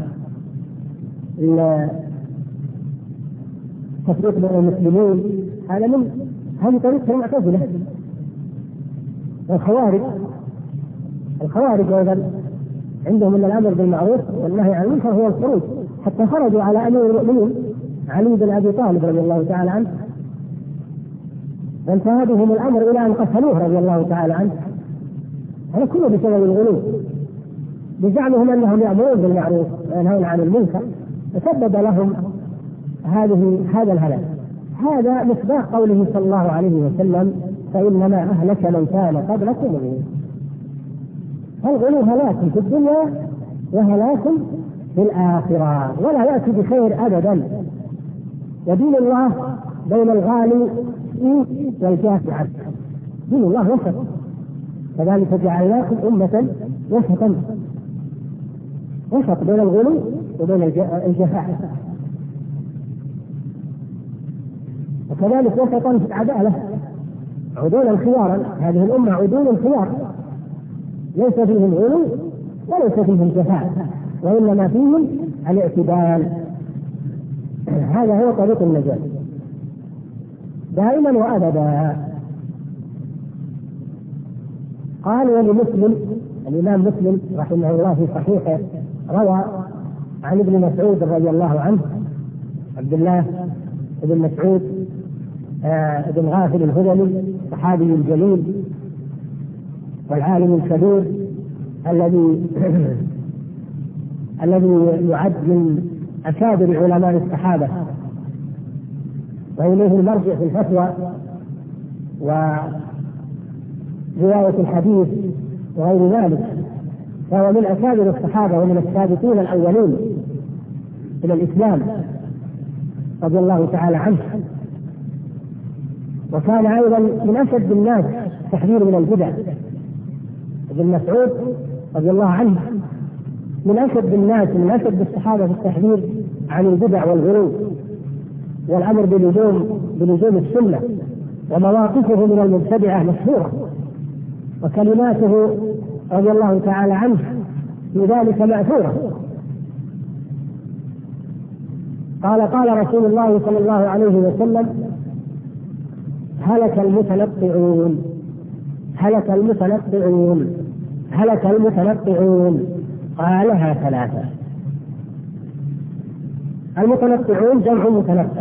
Speaker 2: والتفريق بين المسلمين. هذا من هذه طريقة المعتزلة. الخوارج الخوارج أيضا عندهم من الأمر بالمعروف والنهي عن المنكر هو الخروج، حتى خرجوا على أمير المؤمنين علي بن أبي طالب رضي الله تعالى عنه، وانتهى بهم الأمر إلى أن قتلوه رضي الله تعالى عنه. هذا كله بسبب الغلو، بزعمهم أنهم يأمرون بالمعروف وينهون عن المنكر، وسبب لهم هذه هذا الهلاك. هذا مصداق قوله صلى الله عليه وسلم: فإنما أهلك من كان قبلكم الغلو. فالغلو هلاك في الدنيا وهلاك في الآخرة، ولا يأتي بخير أبدا. ودين الله بين الغالي والجاف عنه، دين الله وسط، كذلك جعلناكم أمة وسطا، وسط بين الغلو وبين الجفاء، وكذلك وسطا في العدالة، عدولا خيارا. هذه الأمة عدول خيار، ليس فيهم غلو وليس فيهم جفاء، وإنما فيهم الاعتدال. هذا هو طريق النجاة دائما وأبدا. قال: ولمسلم، الإمام مسلم رحمه الله في صحيحه روى عن ابن مسعود رضي الله عنه، عبد الله بن مسعود آه بن غافل الهذلي، صحابي الجليل والعالم الكبير الذي الذي يعد من أكابر علماء الصحابة وإليه المرجع في الفتوى ورواية الحديث وغير ذلك، فهو من أكابر الصحابة ومن السابقين الأولين إلى الإسلام رضي الله تعالى عنه. وكان أيضا من أشد الناس تحذير من البدع. ابن مسعود رضي الله عنه من أشد الناس من أشد الصحابة في التحذير عن البدع والغلو والأمر بلزوم بلزوم السنة، ومواقفه من المبتدعة مشهورة، وكلماته رضي الله تعالى عنه في ذلك مأثورة. قال قال رسول الله صلى الله عليه وسلم: هلك المتنطعون هلك المتنطعون هلك المتنطعون قالها ثلاثة. المتنطعون جمع متنطع،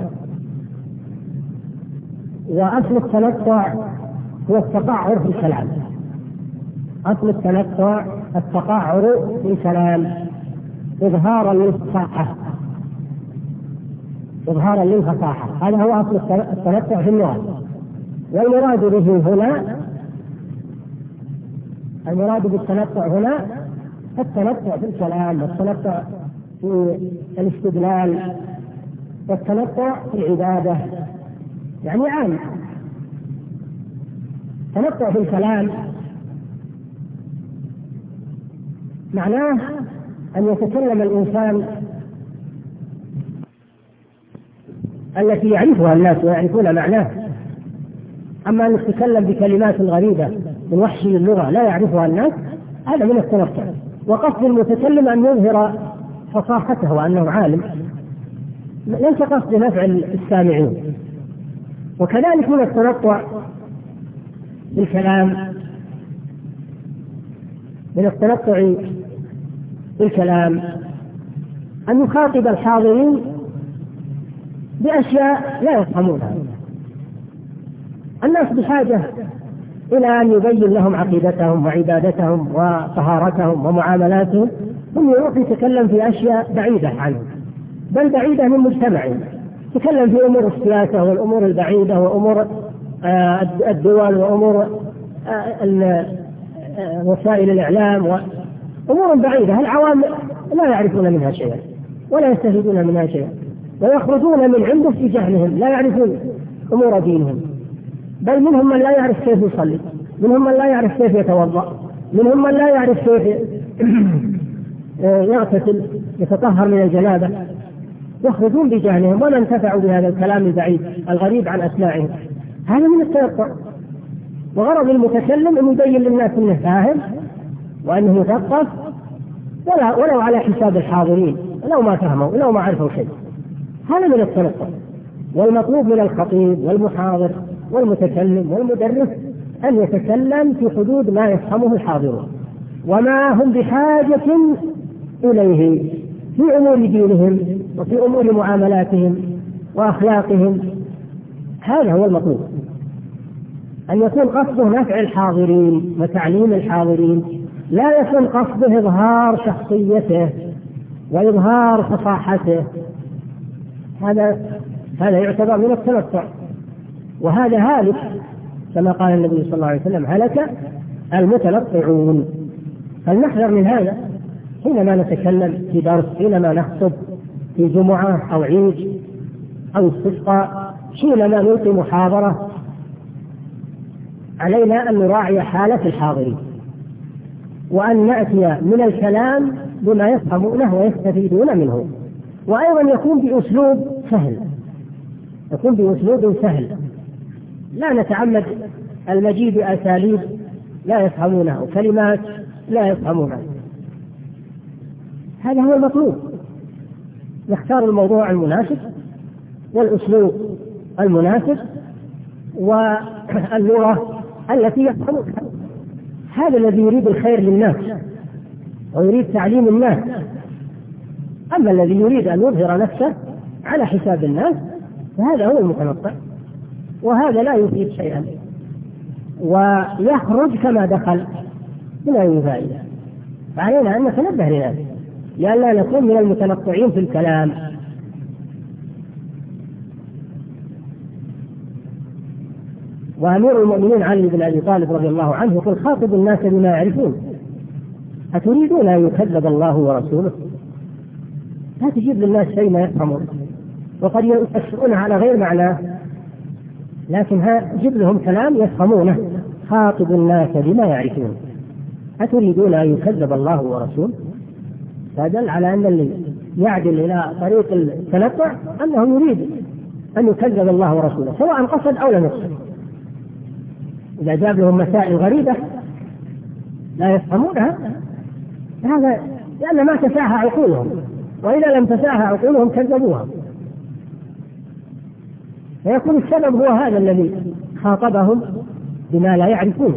Speaker 2: وأصل التنطع هو التقعر في الكلام. أصل التنطع التقعر في الكلام إظهارا للفصاحة إظهارا للفصاحة هذا هو أصل التنطع في اللغة. والمراد به هنا المراد بالتنطع هنا التنطع في الكلام، والتنطع في الاستدلال، والتنطع في العبادة، يعني عام. التنطع في الكلام معناه أن يتكلم الإنسان التي يعرفها الناس ويعرفون معناه. أما أن يتكلم بكلمات غريبة من وحشي اللغة لا يعرفها الناس، هذا من التنطع. وقصد المتكلم أن يظهر فصاحته وأنه عالم، ليس قصد نفع السامعين. وكذلك من التنطع في الكلام من التنطع في الكلام أن يخاطب الحاضرين بأشياء لا يفهمونها. الناس بحاجة إلى أن يبين لهم عقيدتهم وعبادتهم وطهارتهم ومعاملاتهم، ثم يروح يتكلم في أشياء بعيدة عنهم، بل بعيدة من مجتمعهم. يتكلم في أمور السياسة والأمور البعيدة وأمور الدول وأمور وسائل الإعلام وأمور بعيدة العوام لا يعرفون منها شيئا ولا يستفيدون منها شيئا، ويخرجون من عنده في جهلهم، لا يعرفون أمور دينهم. بل منهم من لا يعرف كيف يصلي، منهم من لا يعرف كيف يتوضأ، منهم من لا يعرف كيف يغتسل يتطهر من الجنابة. يخرجون بجهلهم ولا انتفعوا بهذا الكلام البعيد الغريب عن أسماعهم. هذا من التنطع. وغرض المتكلم أن يبين للناس أنه فاهم وأنه مثقف، ولا ولو على حساب الحاضرين، لو ما فهموا لو ما عرفوا شيء. هذا من التنطع. والمطلوب من الخطيب والمحاضر والمتكلم والمدرس أن يتكلم في حدود ما يفهمه الحاضرون وما هم بحاجة إليه في أمور دينهم وفي أمور معاملاتهم وأخلاقهم. هذا هو المطلوب، أن يكون قصده نفع الحاضرين وتعليم الحاضرين، لا يكون قصده إظهار شخصيته وإظهار فصاحته. هذا هذا يعتبر من التنطع، وهذا هالك كما قال النبي صلى الله عليه وسلم: هلك المتنطعون. فلنحذر من هذا حينما نتكلم في درس، حينما نخطب في جمعة أو عيد أو استسقاء، حينما نلقي محاضرة، علينا أن نراعي حالة الحاضرين وأن نأتي من الكلام بما يفهمونه ويستفيدون منه، وأيضا يكون بأسلوب سهل يكون بأسلوب سهل لا نتعمد المجيء بأساليب لا يفهمونها وكلمات لا يفهمونها. هذا هو المطلوب. نختار الموضوع المناسب والأسلوب المناسب واللغة التي يفهمونها. هذا الذي يريد الخير للناس ويريد تعليم الناس. أما الذي يريد أن يظهر نفسه على حساب الناس فهذا هو المتنطع، وهذا لا يفيد شيئا ويخرج كما دخل بلا فائدة. فعلينا أن نتنبه لذلك لئلا نكون من المتنطعين في الكلام. وأمير المؤمنين علي بن أبي طالب رضي الله عنه يقول: خاطب الناس بما يعرفون، أتريدون أن يكذب الله ورسوله؟ لا تجيب للناس شيء ما يفهمون، وقد يفسرون على غير معناه، لكن جيب لهم كلام يفهمونه. خاطب الناس بما يعرفون، أتريدون أن يكذب الله ورسوله؟ فدل على أن اللي يعدل إلى طريق التنطع أنه يريد أن يكذب الله ورسوله، سواء قصد أو لم يقصد. إذا جاب لهم مسائل غريبة لا يفهمونها، هذا لأن ما تساها عقولهم، وإذا لم تساها عقولهم كذبوها، فيكون السبب هو هذا الذي خاطبهم بما لا يعرفون.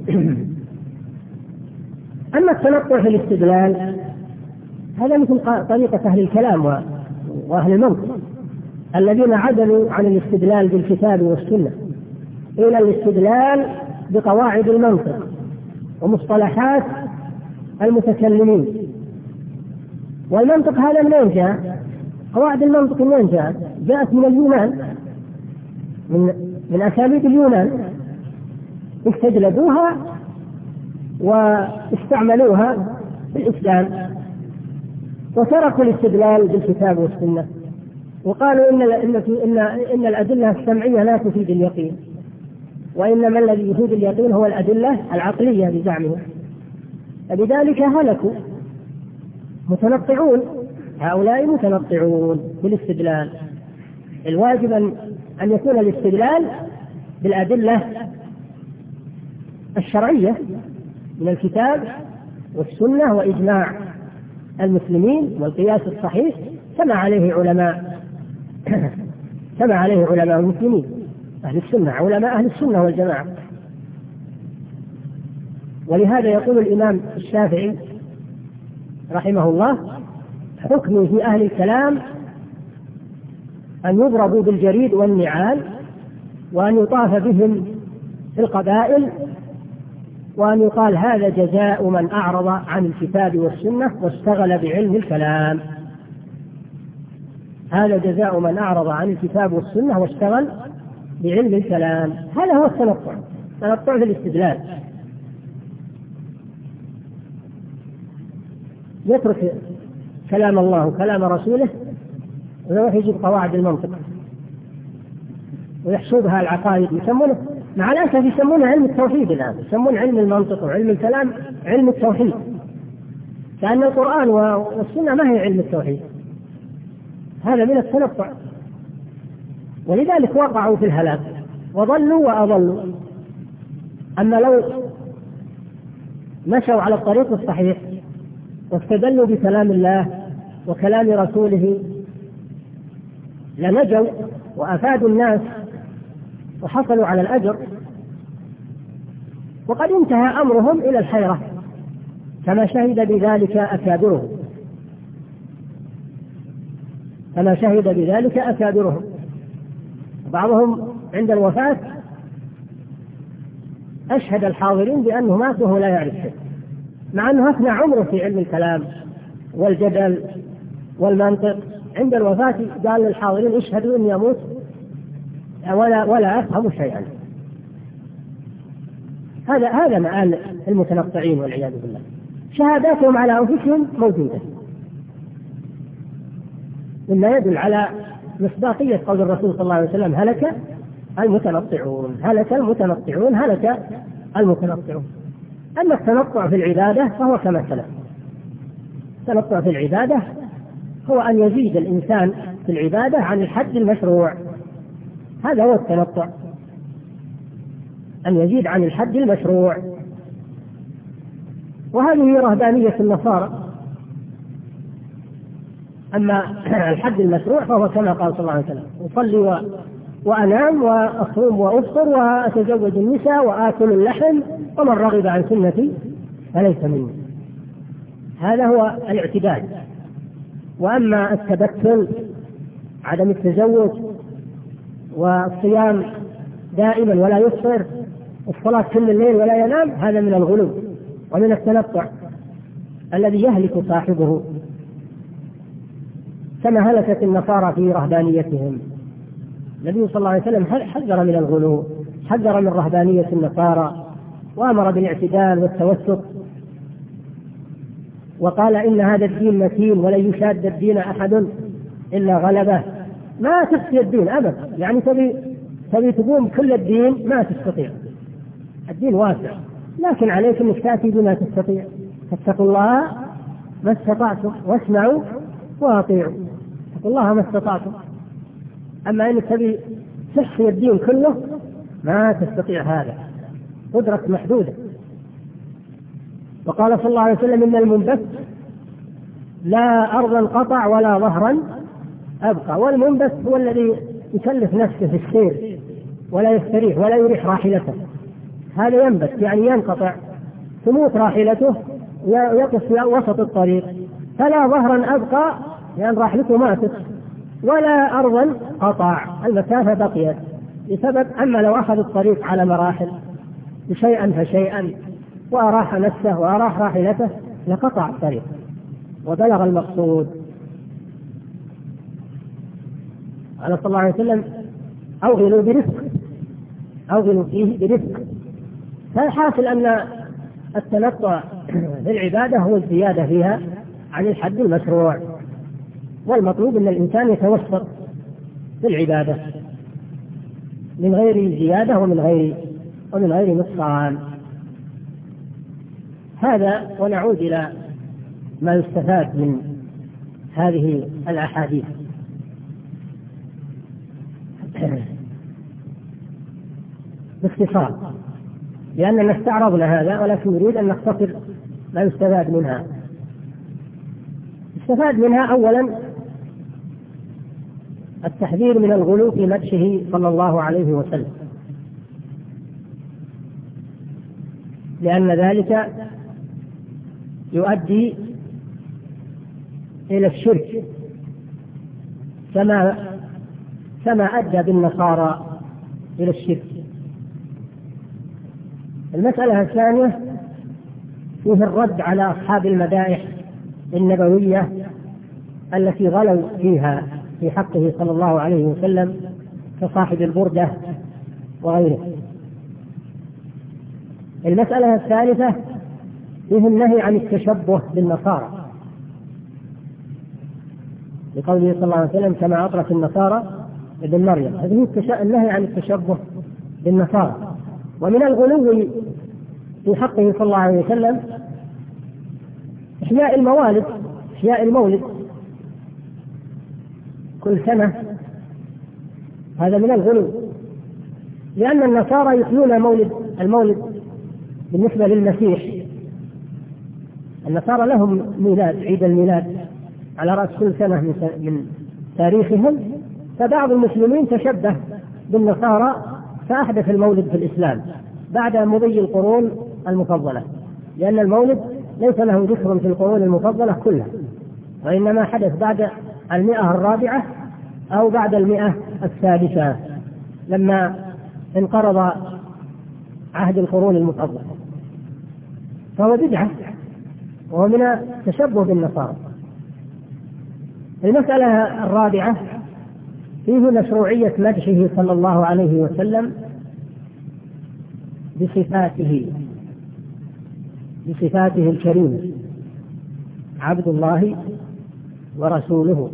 Speaker 2: أما التنطع في الاستدلال هذا مثل طريقة أهل الكلام وأهل المنطق الذين عدلوا عن الاستدلال بالكتاب والسنة إلى الاستدلال بقواعد المنطق ومصطلحات المتكلمين. والمنطق هذا من وين جاء؟ قواعد المنطق من وين جاءت؟ جاءت من اليونان، من من أساليب اليونان، استجلبوها واستعملوها في الإسلام، وتركوا الاستدلال بالكتاب والسنة، وقالوا إن إن إن, إن الأدلة السمعية لا تفيد اليقين، وإنما الذي يفيد اليقين هو الأدلة العقلية بزعمهم. فلذلك هلكوا متنطعون، هؤلاء متنطعون في الاستدلال. الواجب أن يكون الاستدلال بالأدلة الشرعية من الكتاب والسنة وإجماع المسلمين والقياس الصحيح كما عليه علماء كما عليه علماء المسلمين أهل السنة، علماء أهل السنة والجماعة. ولهذا يقول الإمام الشافعي رحمه الله: حكمي في أهل الكلام أن يضربوا بالجريد والنعال، وأن يطاف بهم في القبائل، وأن يقال هذا جزاء من أعرض عن الكتاب والسنة واشتغل بعلم الكلام. هذا جزاء من أعرض عن الكتاب والسنة واشتغل بعلم الكلام. هذا هو التنطع، التنطع في الاستدلال. يترك كلام الله وكلام رسوله ويروح يجيب قواعد المنطق ويحسبها العقائد، يسمونه مع الأسف يسمونه علم التوحيد الآن، يسمون علم المنطق وعلم الكلام علم التوحيد، لأن القرآن والسنة ما هي علم التوحيد. هذا من التنطع، ولذلك وقعوا في الهلاك وضلوا وأضلوا. أما لو مشوا على الطريق الصحيح واستدلوا بكلام الله وكلام رسوله لنجوا وأفادوا الناس وحصلوا على الأجر. وقد انتهى أمرهم إلى الحيرة كما شهد بذلك أكابرهم كما شهد بذلك أكابرهم بعضهم عند الوفاة أشهد الحاضرين بأنه مات وهو لا يعرف شيء، مع أنه أثنى عمره في علم الكلام والجدل والمنطق. عند الوفاة قال للحاضرين: اشهدوا إني أموت ولا ولا أفهم شيئا. هذا هذا مآل المتنطعين والعياذ بالله. شهاداتهم على أنفسهم موجودة، مما يدل على مصداقية قول الرسول صلى الله عليه وسلم: هلك المتنطعون هلك المتنطعون هلك المتنطعون. أما التنطع في العبادة فهو كما سلف. التنطع في العبادة هو أن يزيد الإنسان في العبادة عن الحد المشروع، هذا هو التنطع، أن يزيد عن الحد المشروع. وهذه رهبانية النصارى. أما الحد المشروع فهو كما قال صلى الله عليه وسلم: أصلي و... وأنام وأصوم وأفطر وأتزوج النساء وآكل اللحم، ومن رغب عن سنتي فليس مني. هذا هو الاعتدال. وأما التبتل، عدم التزوج والصيام دائما ولا يفطر، الصلاة كل الليل ولا ينام، هذا من الغلو ومن التنطع الذي يهلك صاحبه كما هلكت النصارى في رهبانيتهم. النبي صلى الله عليه وسلم حذر من الغلو، حذر من رهبانية النصارى، وأمر بالاعتدال والتوسط، وقال إن هذا الدين متين ولن يشاد الدين أحد إلا غلبه. ما تخفي الدين أبدا، يعني تبي تبي تقوم كل الدين ما تستطيع، الدين واسع، لكن عليك أنك تأتي بما تستطيع. فاتقوا الله ما استطعتم واسمعوا وأطيعوا، اتقوا الله ما استطعتم. أما أنك تبي تحصي الدين كله ما تستطيع هذا، قدرة محدودة. وقال صلى الله عليه وسلم إن المنبت لا أرضا قطع ولا ظهرا أبقى. والمنبت هو الذي يكلف نفسه في السير ولا يستريح ولا يريح راحلته، هذا ينبت يعني ينقطع، تموت راحلته ويقف في وسط الطريق. فلا ظهرا أبقى لأن راحلته ماتت، ولا أرضا قطع المسافة بقيت بسبب. أما لو أخذ الطريق على مراحل شيئا فشيئا وأراح نفسه وأراح راحلته لقطع الطريق وبلغ المقصود. قال صلى الله عليه وسلم أوغلوا برفق، أوغلوا فيه برفق. فالحاصل أن التنطع بالعبادة هو الزيادة فيها عن الحد المشروع، والمطلوب أن الإنسان يتوسط في العبادة من غير زيادة ومن غير ومن غير نقصان. هذا ونعود إلى ما يستفاد من هذه الأحاديث. باختصار، لأننا استعرضنا هذا ولكن نريد أن نختصر ما يستفاد منها. يستفاد منها أولا التحذير من الغلو في مدحه صلى الله عليه وسلم، لأن ذلك يؤدي إلى الشرك كما كما أدى بالنصارى إلى الشرك. المسألة الثانية فيه الرد على أصحاب المدائح النبوية التي غلوا فيها في حقه صلى الله عليه وسلم كصاحب البردة وغيره. المسألة الثالثة فيه النهي عن التشبه بالنصارى، لقوله صلى الله عليه وسلم كما أطرت النصارى ابن مريم. هذه النهي عن التشبه بالنصارى. ومن الغلو في حقه صلى الله عليه وسلم إحياء الموالد، إحياء المولد كل سنة، هذا من الغلو، لأن النصارى يحيون مولد المولد بالنسبة للمسيح. النصارى لهم ميلاد، عيد الميلاد على رأس كل سنة من تاريخهم، فبعض المسلمين تشبه بالنصارى فأحدث المولد في الإسلام بعد مضي القرون المفضلة، لأن المولد ليس له ذكر في القرون المفضلة كلها، وإنما حدث بعد المئة الرابعة أو بعد المئة السادسة لما انقرض عهد القرون المفضلة، فهو بدعة وهو من التشبه بالنصارى. المسألة الرابعة فيه مشروعية مدحه صلى الله عليه وسلم بصفاته بصفاته الكريمة، عبد الله ورسوله،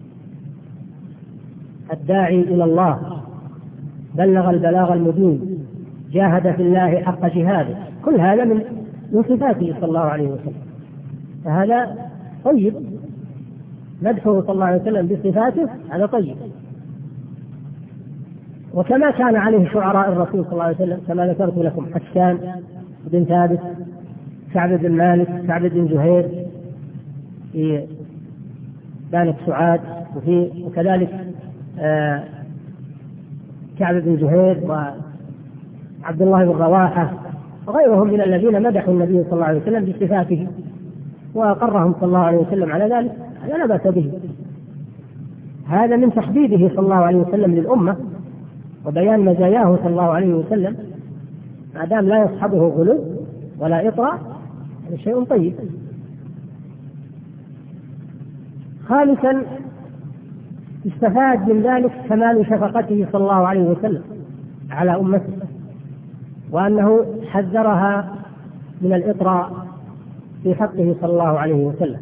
Speaker 2: الداعي إلى الله، بلغ البلاغ المبين، جاهد في الله حق جهاده. كل هذا من من صفاته صلى الله عليه وسلم، فهذا طيب. مدحه صلى الله عليه وسلم بصفاته هذا طيب. وكما كان عليه شعراء الرسول صلى الله عليه وسلم كما ذكرت لكم، حسان بن ثابت، كعب بن مالك، كعب بن زهير في بني سعاد، وفي وكذلك آه كعب بن زهير وعبد الله بن رواحة وغيرهم من الذين مدحوا النبي صلى الله عليه وسلم بصفاته وأقرهم صلى الله عليه وسلم على ذلك، هذا لا بأس به. هذا من تحديده صلى الله عليه وسلم للأمة وبيان مزاياه صلى الله عليه وسلم، ما دام لا يصحبه غلو ولا إطراء، هذا شيء طيب. خامسا استفاد من ذلك كمال شفقته صلى الله عليه وسلم على أمته، وأنه حذرها من الإطراء في حقه صلى الله عليه وسلم،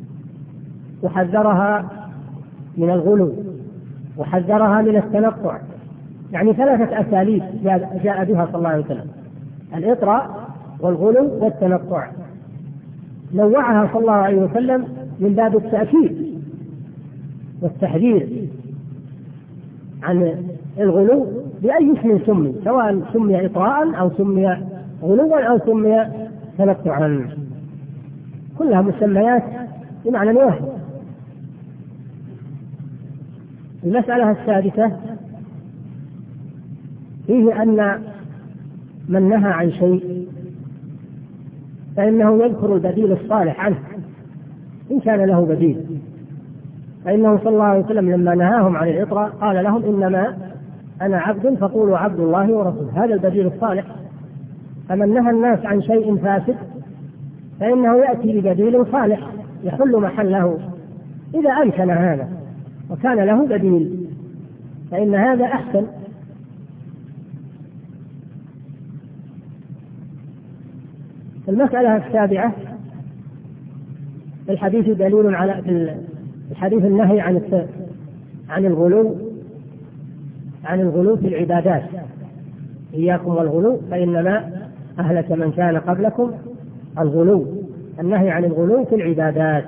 Speaker 2: وحذرها من الغلو، وحذرها من التنطع. يعني ثلاثة أساليب جاء بها صلى الله عليه وسلم: الإطراء والغلو والتنطع. نوعها صلى الله عليه وسلم من باب التأكيد والتحذير عن الغلو بأي اسم سمي، سواء سمي إطراء أو سمي غلوا أو سمي تنطعا، كلها مسميات بمعنى واحد. المسألة السادسة فيه أن من نهى عن شيء فإنه يذكر البديل الصالح عنه إن كان له بديل. فإنه صلى الله عليه وسلم لما نهاهم عن الإطراء قال لهم: إنما أنا عبد فقولوا عبد الله ورسوله. هذا البديل الصالح. فمن نهى الناس عن شيء فاسد فإنه يأتي ببديل صالح يحل محله إذا أمكن هذا وكان له بديل، فإن هذا أحسن. المسألة السابعة: الحديث دليل على الحديث النهي عن عن الغلو عن الغلو في العبادات. إياكم والغلو فإنما أهلك من كان قبلكم الغلو. النهي عن الغلو في العبادات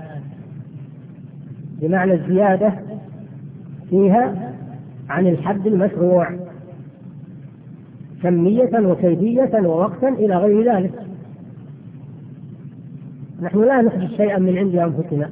Speaker 2: بمعنى الزيادة فيها عن الحد المشروع كمية وكيفية ووقتا إلى غير ذلك. نحن لا نحدث شيئا من عند أنفسنا.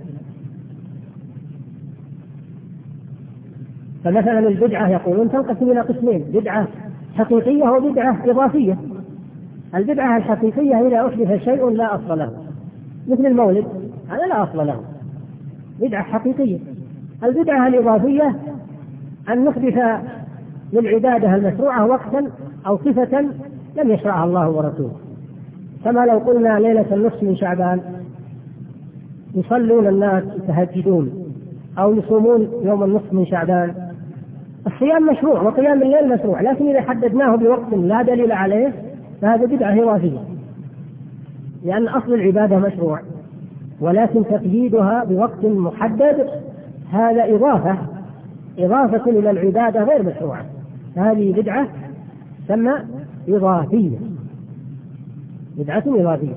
Speaker 2: فمثلا البدعة يقولون تنقسم إلى قسمين: بدعة حقيقية وبدعة إضافية. البدعة الحقيقية إذا أحدث شيء لا أصل له، مثل المولد، هذا لا أصل له، بدعة حقيقية. البدعة الإضافية أن نحدث للعبادة المشروعة وقتا أو صفة لم يشرعها الله ورسوله، كما لو قلنا ليلة النصف من شعبان يصلون الناس يتهجدون أو يصومون يوم النصف من شعبان. الصيام مشروع وقيام الليل مشروع، لكن إذا حددناه بوقت لا دليل عليه فهذا بدعة إضافية، لأن أصل العبادة مشروع، ولكن تقييدها بوقت محدد هذا إضافة إضافة إلى العبادة غير مشروعة، هذه بدعة تسمى إضافية، بدعة إضافية.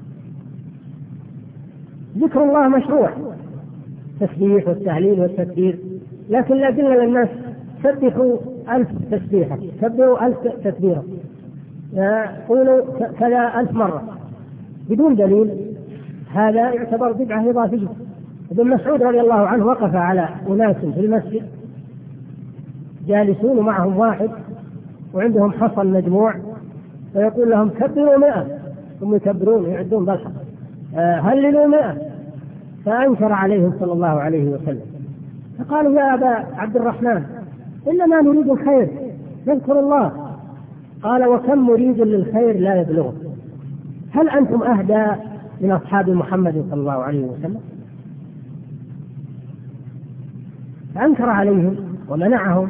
Speaker 2: ذكر الله مشروع، تسبيح والتهليل والتكبير، لكن لا قلنا للناس سبحوا ألف تسبيحة، سبحوا ألف تكبيرة، قولوا كذا ألف مرة بدون دليل، هذا يعتبر بدعة إضافية. ابن مسعود رضي الله عنه وقف على أناس في المسجد جالسون معهم واحد وعندهم حصى مجموع، فيقول لهم كبروا مئة، ثم يكبرون يعدون بالحق، هللوا مئة، فأنكر عليهم صلى الله عليه وسلم. فقالوا: يا أبا عبد الرحمن إنما نريد الخير نذكر الله. قال: وكم مريد للخير لا يبلغه، هل أنتم أهدى من أصحاب محمد صلى الله عليه وسلم؟ فأنكر عليهم ومنعهم.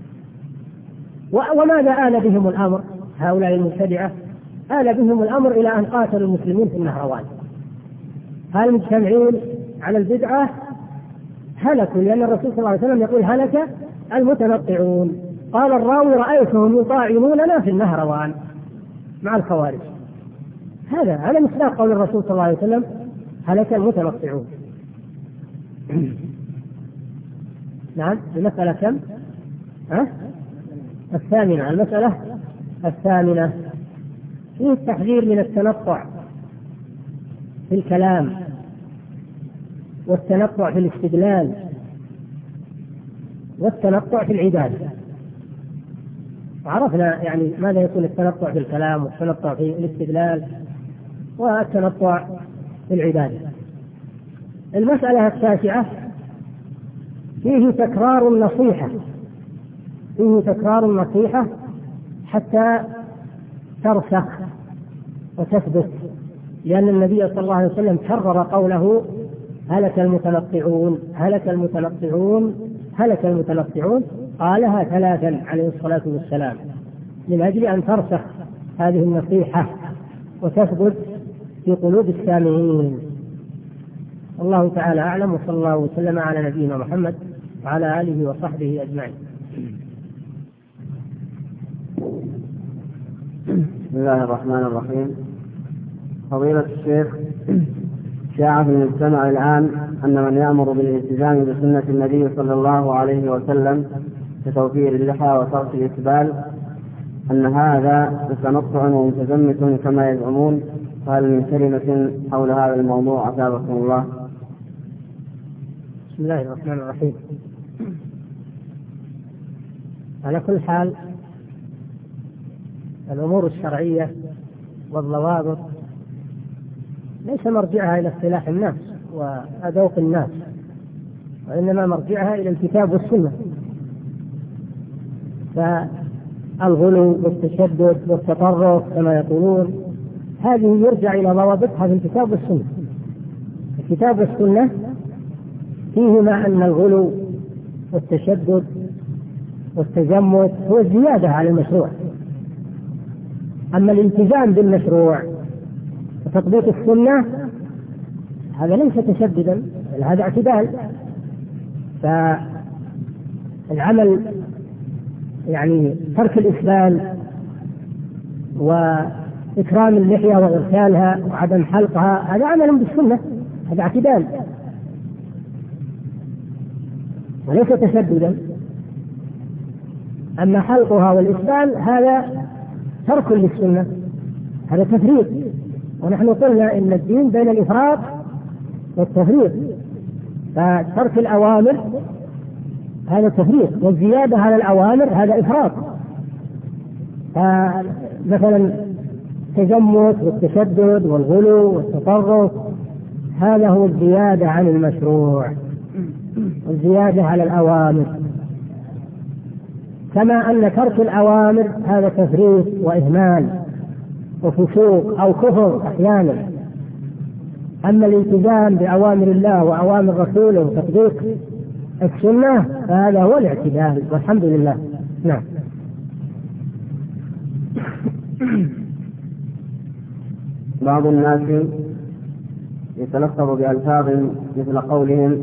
Speaker 2: وماذا آل بهم الأمر؟ هؤلاء المبتدعة آل بهم الأمر إلى أن قاتلوا المسلمين في النهروان. هل مجتمعين على البدعة هلكوا، لأن الرسول صلى الله عليه وسلم يقول: هلك المتنطعون. قال الراوي: رأيتهم يطاعنوننا في النهروان مع الخوارج. هذا هذا مصداق قول الرسول صلى الله عليه وسلم: هلك المتنطعون. نعم. المسألة كم؟ ها؟ الثامنة. المسألة الثامنة فيه التحذير من التنطع في الكلام والتنطع في الاستدلال والتنطع في العبادة. عرفنا يعني ماذا يكون التنطع في الكلام والتنطع في الاستدلال والتنطع في العبادة. المسألة التاسعة فيه تكرار النصيحة فيه تكرار النصيحة حتى ترسخ وتثبت، لأن النبي صلى الله عليه وسلم كرر قوله: هلك المتنطعون هلك المتنطعون هلك المتنطعون قالها ثلاثا عليه الصلاة والسلام من أجل أن ترسخ هذه النصيحة وتثبت في قلوب السامعين. الله تعالى أعلم، وصلى الله وسلم على نبينا محمد وعلى آله وصحبه أجمعين.
Speaker 1: بسم الله الرحمن الرحيم. فضيلة الشيخ، شاع في المجتمع الآن أن من يأمر بالالتزام بسنة النبي صلى الله عليه وسلم كتوفير اللحى وترك الإسبال أن هذا متنطع ومتزمت كما يزعمون، فهل من كلمة حول هذا الموضوع أثابكم الله؟
Speaker 2: بسم الله الرحمن الرحيم. على كل حال الأمور الشرعية والضوابط ليس مرجعها إلى اصطلاح الناس وأذوق الناس، وإنما مرجعها إلى الكتاب والسنة. فالغلو والتشدد والتطرف كما يقولون هذه يرجع إلى ضوابطها في الكتاب والسنة. الكتاب والسنة فيهما أن الغلو والتشدد والتجمد هو الزيادة على المشروع، أما الالتزام بالمشروع وتطبيق السنة هذا ليس تشددا، هذا اعتدال. فالعمل يعني ترك الإسبال وإكرام اللحية وإرسالها وعدم حلقها هذا عمل بالسنة، هذا اعتدال وليس تشددا. أما حلقها والإسبال هذا ترك للسنة، هذا تفريط. ونحن قلنا إن الدين بين الإفراط والتفريط، فترك الأوامر هذا تفريط، والزيادة على الأوامر هذا إفراط. فمثلا التجمد والتشدد والغلو والتطرف هذا هو الزيادة عن المشروع والزيادة على الأوامر، كما أن ترك الأوامر هذا تفريط وإهمال وفسوق أو كفر أحيانا. أما الالتزام بأوامر الله وأوامر رسوله وتطبيق السنة فهذا هو الاعتدال، والحمد لله. نعم.
Speaker 1: بعض الناس يتلفظ بألفاظ مثل قولهم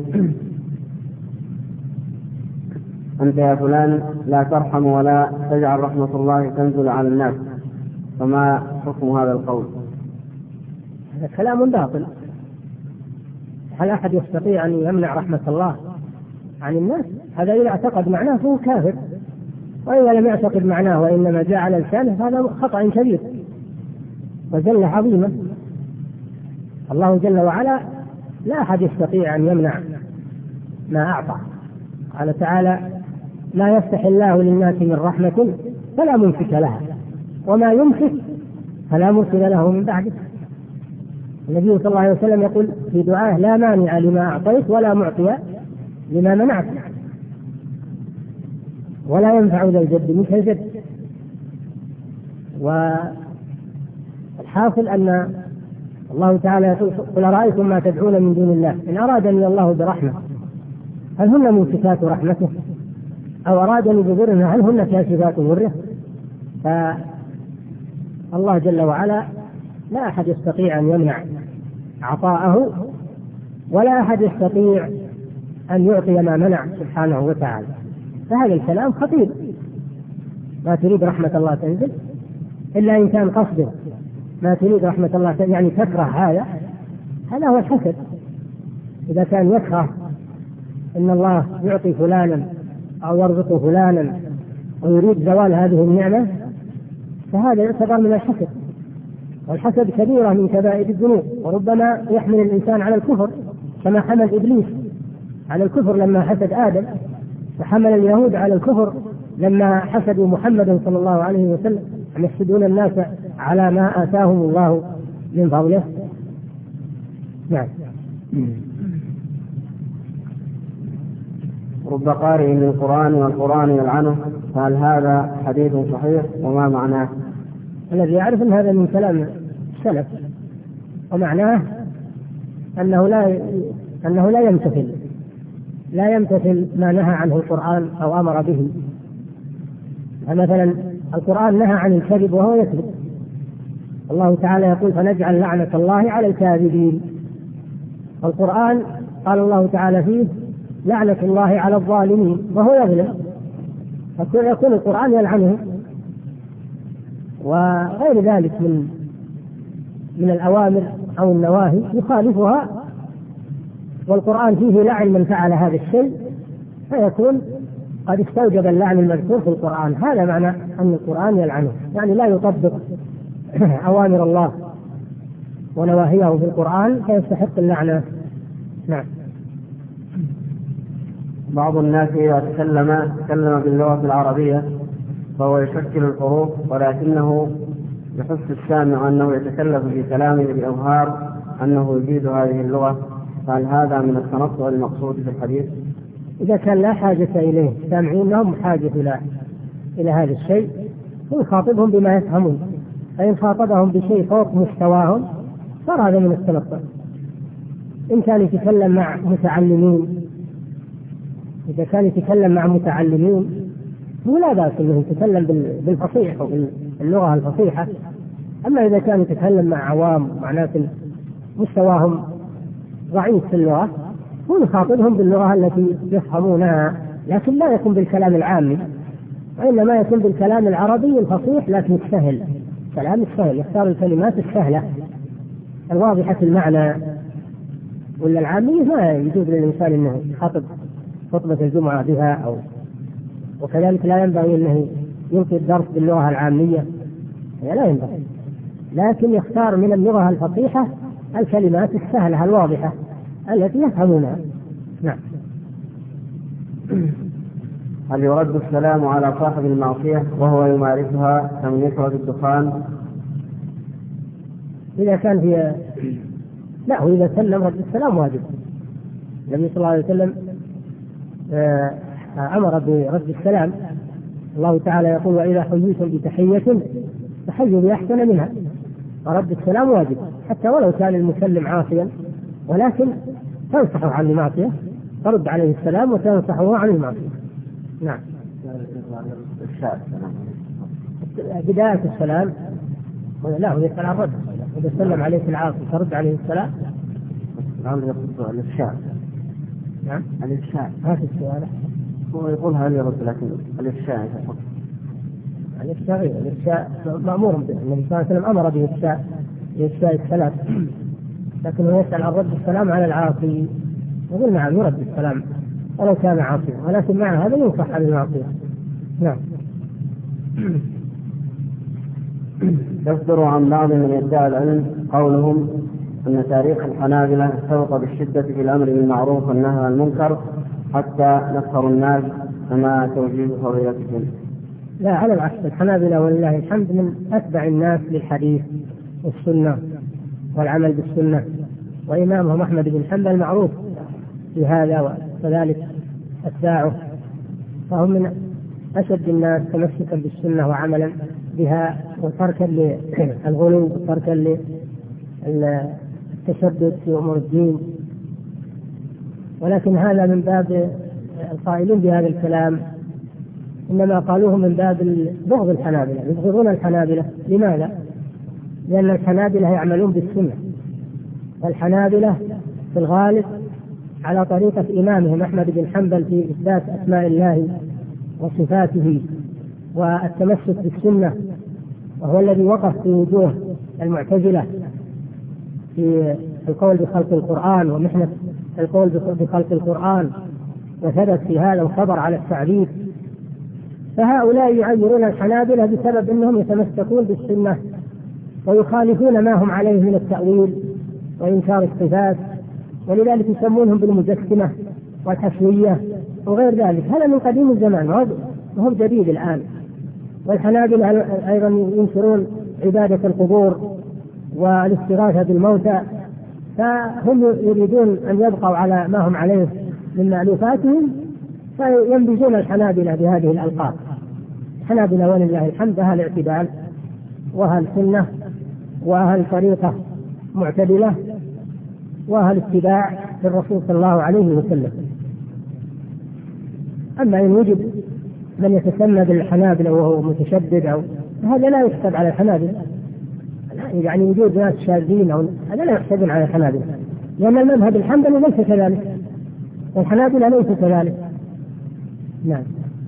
Speaker 1: أنت يا فلان لا ترحم ولا تجعل رحمة الله تنزل على الناس، فما حكم هذا القول؟
Speaker 2: هذا كلام باطل. هل أحد يستطيع أن يمنع رحمة الله عن الناس؟ هذا إذا اعتقد معناه فهو كافر، وإذا لم يعتقد معناه وإنما جاء على لسانه هذا خطأ كبير وزلة عظيمة. الله جل وعلا لا أحد يستطيع أن يمنع ما أعطى. قال تعالى لا يفتح الله للناس من رحمة فلا ممسك لها وما يمسك فلا مرسل له من بعده. النبي صلى الله عليه وسلم يقول في دعاه لا مانع لما أعطيت ولا معطي لما منعت ولا ينفع ذا الجد منك الجد. والحاصل أن الله تعالى يقول قل أرأيتم ما تدعون من دون الله إن أرادني الله برحمة هل هن ممسكات رحمته أو أرادني بضر هل هن كاشفات ضره؟ فالله جل وعلا لا أحد يستطيع أن يمنع عطاءه ولا أحد يستطيع أن يعطي ما منع سبحانه وتعالى. فهذا الكلام خطير. ما تريد رحمة الله تنزل إلا إن كان قصده ما تريد رحمة الله تنزل يعني تكره هذا، هذا هو الحسد. إذا كان يكره إن الله يعطي فلانا أو يرزق فلانا ويريد زوال هذه النعمة فهذا يعتبر من الحسد، والحسد كبيرة من كبائر الذنوب، وربما يحمل الإنسان على الكفر كما حمل إبليس على الكفر لما حسد آدم، وحمل اليهود على الكفر لما حسدوا محمد صلى الله عليه وسلم أن يحسدون الناس على ما آتاهم الله من فضله. نعم.
Speaker 1: رب قارئ للقرآن والقرآن يلعنه، فهل هذا حديث صحيح وما معناه؟
Speaker 2: الذي يعرف أن هذا من كلام السلف، ومعناه أنه لا أنه لا يمتثل لا يمتثل ما نهى عنه القرآن أو أمر به. فمثلا القرآن نهى عن الكذب وهو يكذب، الله تعالى يقول فنجعل لعنة الله على الكاذبين. القرآن قال الله تعالى فيه لعنة الله على الظالمين وهو يظلم، فيكون القرآن يلعنه. وغير ذلك من من الأوامر أو النواهي يخالفها، والقرآن فيه لعن من فعل هذا الشيء، فيكون قد استوجب اللعن المذكور في القرآن. هذا معنى أن القرآن يلعنه، يعني لا يطبق أوامر الله ونواهيه في القرآن فيستحق اللعنة. نعم.
Speaker 3: بعض الناس إذا تكلم تكلم باللغة العربية فهو يشكل الحروف، ولكنه يحس السامع أنه يتكلف في كلامه بأظهار أنه يجيد هذه اللغة، فهل هذا من التنطع المقصود في الحديث؟
Speaker 2: إذا كان لا حاجة إليه، سامعين لهم حاجة إلى إلى هذا الشيء، ويخاطبهم بما يفهمون، فإن خاطبهم بشيء فوق مستواهم صار هذا من التنطع. إن كان يتكلم مع متعلمين، إذا كان يتكلم مع متعلمين ولا بأس أنه يتكلم بالفصيح وباللغة الفصيحة. أما إذا كان يتكلم مع عوام، مع ناس مستواهم ضعيف في اللغة، هو يخاطبهم باللغة التي يفهمونها، لكن لا يكون بالكلام العامي، وإنما يكون بالكلام العربي الفصيح لكن السهل، كلام السهل، يختار الكلمات السهلة الواضحة المعنى. ولا العامية ما يجوز للإنسان أنه يخاطب خطبة الجمعة بها، أو وكذلك لا ينبغي أنه يلقي الدرس باللغة العامية، لا ينبغي، لكن يختار من اللغة الفصيحة الكلمات السهلة الواضحة التي يفهمونها. نعم.
Speaker 3: هل يرد السلام على صاحب المعصية وهو يمارسها كمن يشرب الدخان؟
Speaker 2: إذا كان في لا، هو إذا سلم رد السلام واجب. النبي صلى الله عليه وسلم أمر برد السلام، الله تعالى يقول وإذا حييتم بتحية فحيوا بأحسن منها، فرد السلام واجب حتى ولو كان المسلم عاصيا، ولكن تنصحه عن المعصية، ترد عليه السلام وتنصحه عن المعصية. نعم. بداية السلام لا، هو يسأل عن رد، إذا سلم عليك العاصي ترد عليه السلام.
Speaker 3: نعم. يقصد الإفشاء.
Speaker 2: نعم.
Speaker 3: الإفشاء.
Speaker 2: ما في السؤال.
Speaker 3: هو يقول هل يرد، لكن الإفشاء يقول.
Speaker 2: الإفشاء الإفشاء مأمور به، النبي صلى الله عليه وسلم أمر بإفشاء بإفشاء السلام، لكن هو يسأل عن رد السلام على العاصي، يقول نعم يرد السلام ولو كان عاصيا، ولكن مع هذا ينصح عن المعصية. نعم.
Speaker 3: يصدر عن بعض من يدعي العلم قولهم أن تاريخ الحنابلة ارتبط بالشدة في الأمر بالمعروف والنهي عن المنكر حتى نفر الناس، كما توجيه فضيلتهم.
Speaker 2: لا، على العكس، الحنابلة ولله الحمد من أتبع الناس للحديث والسنة والعمل بالسنة، وإمامهم أحمد بن حنبل معروف في هذا وكذلك أتباعه، فهم من أشد الناس تمسكا بالسنة وعملا بها، وتركا للغلو وتركا للتشدد في أمور الدين. ولكن هذا من باب القائلين بهذا الكلام إنما قالوه من باب بغض الحنابلة، يبغضون الحنابلة. لماذا؟ لأن الحنابلة يعملون بالسنة، والحنابلة في الغالب على طريقة إمامهم أحمد بن حنبل في إثبات أسماء الله وصفاته والتمسك بالسنة، وهو الذي وقف في وجوه المعتزلة في القول بخلق القرآن ومحنة القول بخلق القرآن، وثبت في هذا وصبر على التعريف. فهؤلاء يعيرون الحنابلة بسبب أنهم يتمسكون بالسنة ويخالفون ما هم عليه من التأويل وإنكار الصفات، ولذلك يسمونهم بالمجسمة والحشوية وغير ذلك. هذا من قديم الزمان وهم جديد الآن. والحنابلة أيضا ينكرون عبادة القبور والاستغاثة بالموتى، فهم يريدون أن يبقوا على ما هم عليه من مألوفاتهم، فينبذون الحنابلة بهذه الألقاب. الحنابلة ولله الحمد أهل اعتدال وأهل سنة وأهل طريقة معتدلة وأهل اتباع للرسول صلى الله عليه وسلم. أما إن وجد من يتسمى بالحنابلة وهو متشدد أو هذا لا يحسب على الحنابلة، يعني وجود ناس شاذين أو هذا لا يحسب على الحنابلة، لأن المذهب الحنبلي ليس كذلك والحنابلة ليس كذلك. نعم.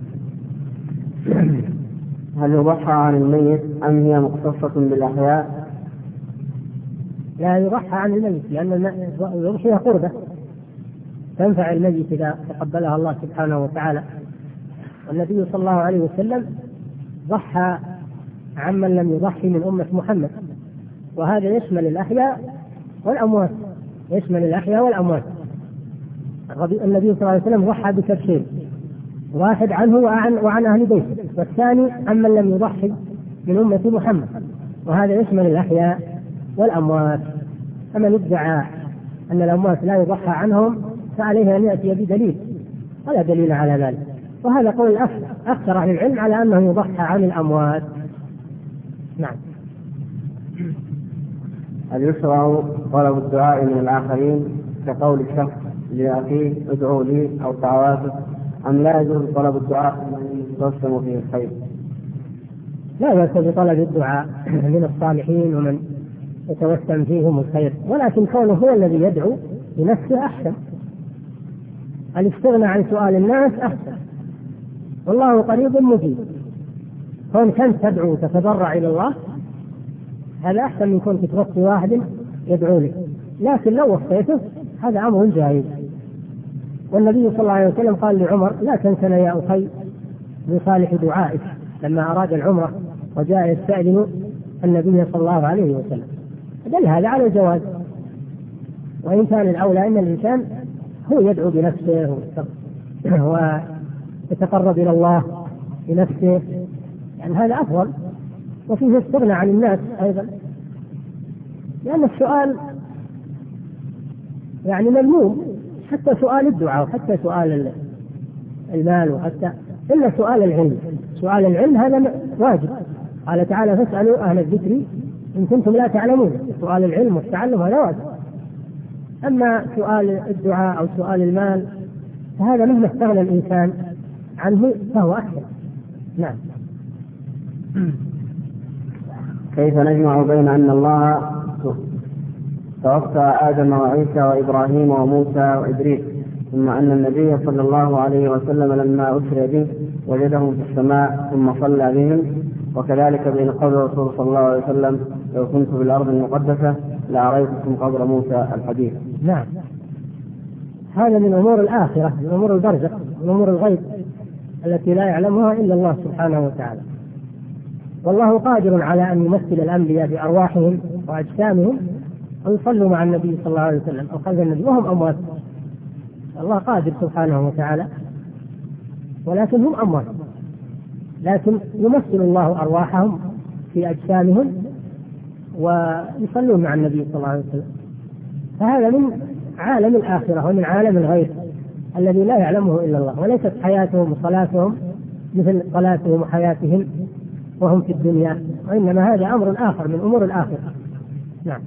Speaker 3: هل يضحى عن الميت أم هي مختصة بالأحياء؟
Speaker 2: لا يضحى عن الميت، لأن الضحية قربة تنفع الميت إذا تقبلها الله سبحانه وتعالى. والنبي صلى الله عليه وسلم ضحى عمن لم يضحي من أمة محمد، وهذا يشمل الأحياء والأموات، يشمل الأحياء والأموات. النبي صلى الله عليه وسلم ضحى بكبشين، واحد عنه وعن, وعن أهل بيته، والثاني عمن لم يضحي من أمة محمد، وهذا يشمل الأحياء والأموات. فمن ادعى أن الأموات لا يضحى عنهم فعليه أن يأتي بدليل، ولا دليل على ذلك. وهذا قول أكثر أهل العلم على أنه يضحى عن الأموات. نعم.
Speaker 3: هل يشرع طلب الدعاء من الآخرين كقول الشخص لأخيه ادعوا لي أو دعواته، أم لا يجوز طلب الدعاء من يتوسم فيه الخير؟
Speaker 2: لا بأس بطلب الدعاء من الصالحين ومن يتوسم فيهم الخير، ولكن كونه هو الذي يدعو بنفسه أحسن. الاستغنى عن سؤال الناس أحسن، والله قريب مجيب. كون كنت تدعو تتضرع إلى الله هذا أحسن من كنت توصي واحد يدعو لك، لكن لو وصيته هذا أمر جائز. والنبي صلى الله عليه وسلم قال لعمر لا تنسنا يا أخي بصالح دعائك لما أراد العمرة وجاء يستأذن النبي صلى الله عليه وسلم، دل هذا على الجواز. وإن كان الأولى أن الإنسان هو يدعو بنفسه ويتقرب إلى الله بنفسه، يعني هذا أفضل. وفيه استغنى عن الناس أيضا، لأن السؤال يعني مذموم، حتى سؤال الدعاء وحتى سؤال المال وحتى إلا سؤال العلم. سؤال العلم هذا واجب، قال تعالى فاسألوا أهل الذكر إن كنتم لا تعلمون. سؤال العلم والتعلم هذا واجب. أما سؤال الدعاء أو سؤال المال فهذا مهما استغنى الإنسان عنه فهو أحسن. نعم.
Speaker 3: كيف نجمع بين أن الله توفى آدم وعيسى وإبراهيم وموسى وإدريس، ثم أن النبي صلى الله عليه وسلم لما أسري به وجدهم في السماء ثم صلى بهم، وكذلك بين قول الرسول صلى الله عليه وسلم لو كنت في الأرض المقدسة لأريتكم قبر موسى الحديث؟
Speaker 2: نعم، هذا من أمور الآخرة، من أمور البرزخ، من أمور الغيب التي لا يعلمها إلا الله سبحانه وتعالى. والله قادر على أن يمثل الأنبياء بأرواحهم وأجسامهم ويصلوا مع النبي صلى الله عليه وسلم أو خلف النبي وهم أموات. الله قادر سبحانه وتعالى، ولكن هم أموات، لكن يمثل الله أرواحهم في أجسامهم ويصلون مع النبي صلى الله عليه وسلم. فهذا من عالم الآخرة ومن عالم الغيب الذي لا يعلمه إلا الله، وليست حياتهم وصلاتهم مثل صلاتهم وحياتهم وهم في الدنيا، وإنما هذا أمر آخر من أمور الآخرة. نعم.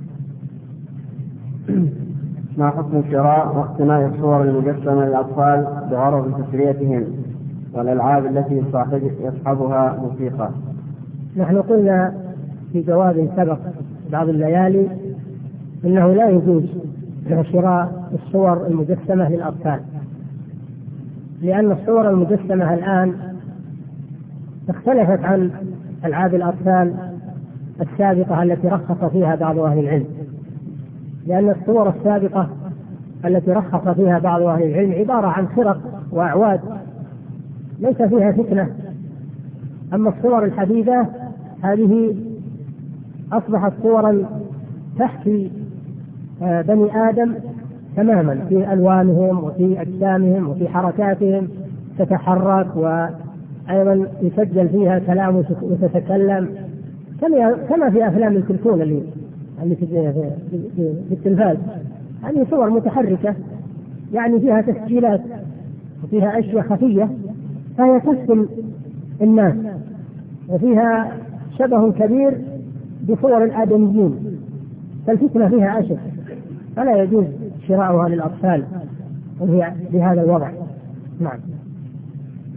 Speaker 3: ما حكم شراء واقتناء الصور المجسمة للأطفال بغرض تسليتهم والألعاب التي يصحبها موسيقى؟
Speaker 2: نحن قلنا في جواب سبق بعض الليالي إنه لا يجوز شراء الصور المجسمة للأطفال، لأن الصور المجسمة الآن اختلفت عن ألعاب الأطفال السابقة التي رخص فيها بعض أهل العلم، لأن الصور السابقة التي رخص فيها بعض أهل العلم عبارة عن خرق وأعواد ليس فيها فتنة. أما الصور الحديثة هذه أصبحت صورا تحكي بني آدم تماما في ألوانهم وفي أجسامهم وفي حركاتهم، تتحرك وأيضا يسجل فيها كلام وتتكلم كما في أفلام الكرتون اللي اللي في التلفاز. هذه صور متحركة يعني فيها تسجيلات وفيها أشياء خفية، فهي تسكن الناس وفيها شبه كبير بصور الآدميين، فالفتنة فيها أشد، فلا يجوز شراؤها للأطفال وهي بهذا الوضع. نعم.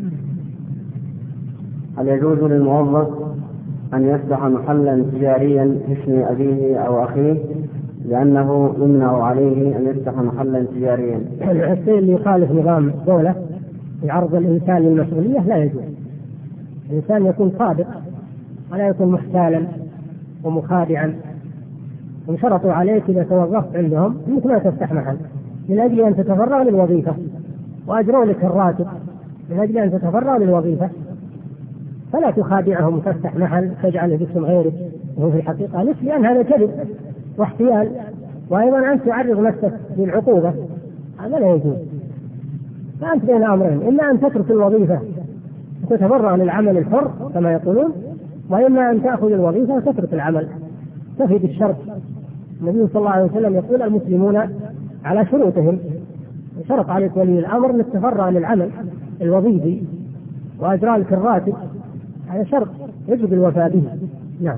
Speaker 3: هل يجوز للموظف أن يفتح محلا تجاريا باسم أبيه أو أخيه لأنه يمنع عليه أن يفتح محلا تجاريا؟
Speaker 2: الشيء اللي يخالف نظام الدولة يعرض الإنسان للمسؤولية لا يجوز. الإنسان يكون صادق ولا يكون محتالا ومخادعا. إن شرطوا عليك إذا توظفت عندهم أنك ما تفتح محل من أجل أن تتفرغ للوظيفة، وأجروا لك الراتب من أجل أن تتفرغ للوظيفة، فلا تخادعهم وتفتح محل تجعله باسم غيرك وهو في الحقيقة ليس، لأن هذا كذب واحتيال، وأيضا أن تعرض نفسك للعقوبة، هذا لا يجوز. فأنت بين أمرين، إما أن تترك الوظيفة وتتفرغ للعمل الحر كما يقولون، وإما أن تأخذ الوظيفة وتترك العمل تفيد الشرط. النبي صلى الله عليه وسلم يقول المسلمون على شروطهم، شرط عليك ولي الأمر أن تتفرغ للعمل الوظيفي وأجرى لك الراتب، هذا شرط يجب الوفاء به. نعم.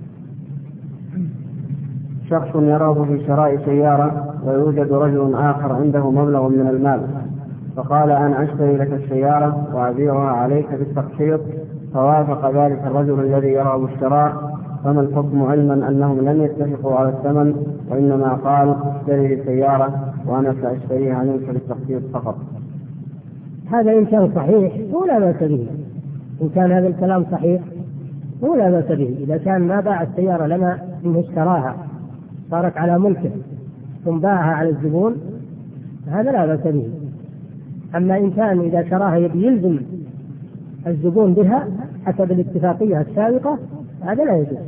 Speaker 3: شخص يراه في شراء سيارة ويوجد رجل آخر عنده مبلغ من المال، فقال أنا أشتري لك السيارة وأبيعها عليك بالتقسيط، فوافق ذلك الرجل الذي يرى الشراء، فما الحكم علما أنهم لم يتفقوا على الثمن، وإنما قال اشتري لي سيارة وأنا سأشتريها منك بالتقسيط فقط؟
Speaker 2: هذا إن كان صحيح ولا بأس به، إن كان هذا الكلام صحيح ولا بأس به. إذا كان ما باع السيارة لما إنه اشتراها صارت على ملكه ثم باعها على الزبون هذا لا بأس به. أما إن كان إذا شراها يبي يلزم الزبون بها حسب الاتفاقية السابقة هذا لا يجوز.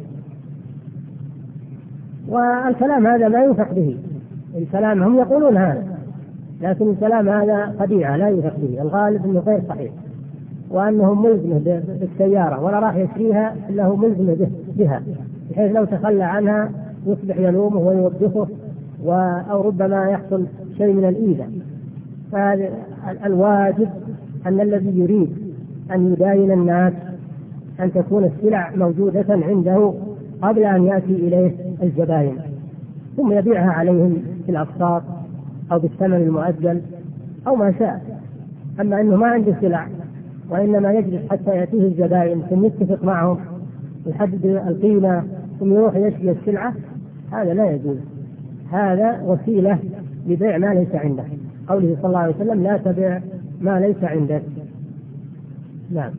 Speaker 2: والكلام هذا لا يوثق به، الكلام هم يقولون هذا، لكن الكلام هذا خديعة لا يوثق به، الغالب أنه غير صحيح، وأنه ملزمه بالسيارة ولا راح يشتريها إلا هو ملزمه بها، بحيث لو تخلى عنها يصبح يلومه ويوبخه أو ربما يحصل شيء من الإيذاء. فالواجب أن الذي يريد أن يداين الناس أن تكون السلع موجودة عنده قبل أن يأتي إليه الزبائن، ثم يبيعها عليهم في الأقساط أو بالثمن المؤجل أو ما شاء. أما أنه ما عنده سلع وإنما يجلس حتى يأتيه الزبائن ثم يتفق معهم ويحدد القيمة ثم يروح يشتري السلعة، هذا لا يجوز. هذا وسيلة لبيع ما ليس عنده، قوله صلى الله عليه وسلم لا تبيع ما ليس عندك. نعم.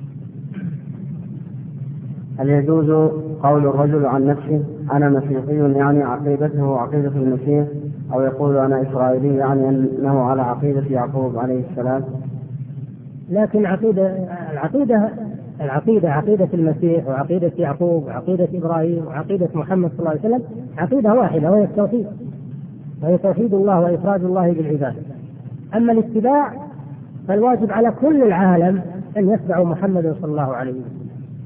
Speaker 3: هل يجوز قول الرجل عن نفسه أنا مسيحي يعني عقيدته عقيدة المسيح، أو يقول أنا إسرائيلي يعني أنه على عقيدة يعقوب عليه السلام؟
Speaker 2: لكن عقيدة العقيدة العقيدة عقيدة المسيح وعقيدة يعقوب وعقيدة إبراهيم وعقيدة محمد صلى الله عليه وسلم عقيدة واحدة وهي التوحيد، وهي توحيد الله وإفراد الله بالعبادة. أما الاتباع فالواجب على كل العالم أن يتبعوا محمد صلى الله عليه وسلم،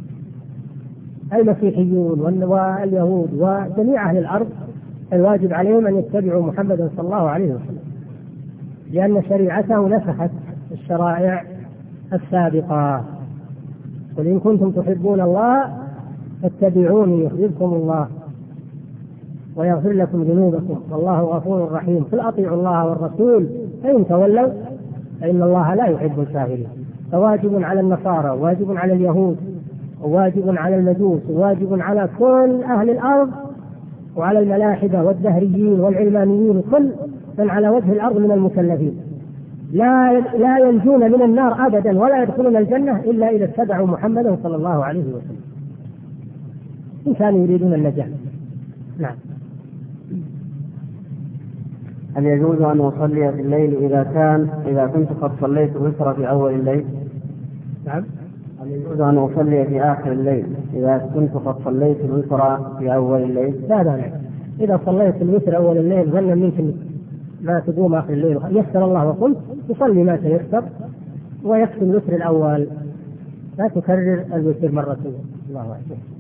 Speaker 2: المسيحيون واليهود وجميع أهل الأرض الواجب عليهم أن يتبعوا محمد صلى الله عليه وسلم، لأن شريعته نسخت الشرائع السابقة. قل إن كنتم تحبون الله فاتبعوني يحببكم الله ويغفر لكم ذنوبكم والله غفور رحيم، قل أطيعوا الله والرسول فإن تولوا فإن الله لا يحب الكافرين. فواجب على النصارى، واجب على اليهود، وواجب على المجوس، وواجب على كل أهل الأرض وعلى الملاحدة والدهريين والعلمانيين وكل من على وجه الأرض من المكلفين، لا لا ينجون من النار أبدا ولا يدخلون الجنة إلا إذا اتبعوا محمدا صلى الله عليه وسلم إن كانوا يريدون النجاة. نعم.
Speaker 3: هل يجوز أن أصلي في الليل إذا كان إذا كنت قد صليت الوتر في أول الليل؟
Speaker 2: نعم.
Speaker 3: هل يجوز أن أصلي في آخر الليل إذا كنت قد صليت الوتر في أول الليل؟
Speaker 2: لا لا لا، إذا صليت الوتر أول الليل ظن منك ما تقوم آخر الليل يسر الله وقلت تصلي ما تيسر ويكفي الوتر الأول، لا تكرر الوتر مرتين. الله أكبر.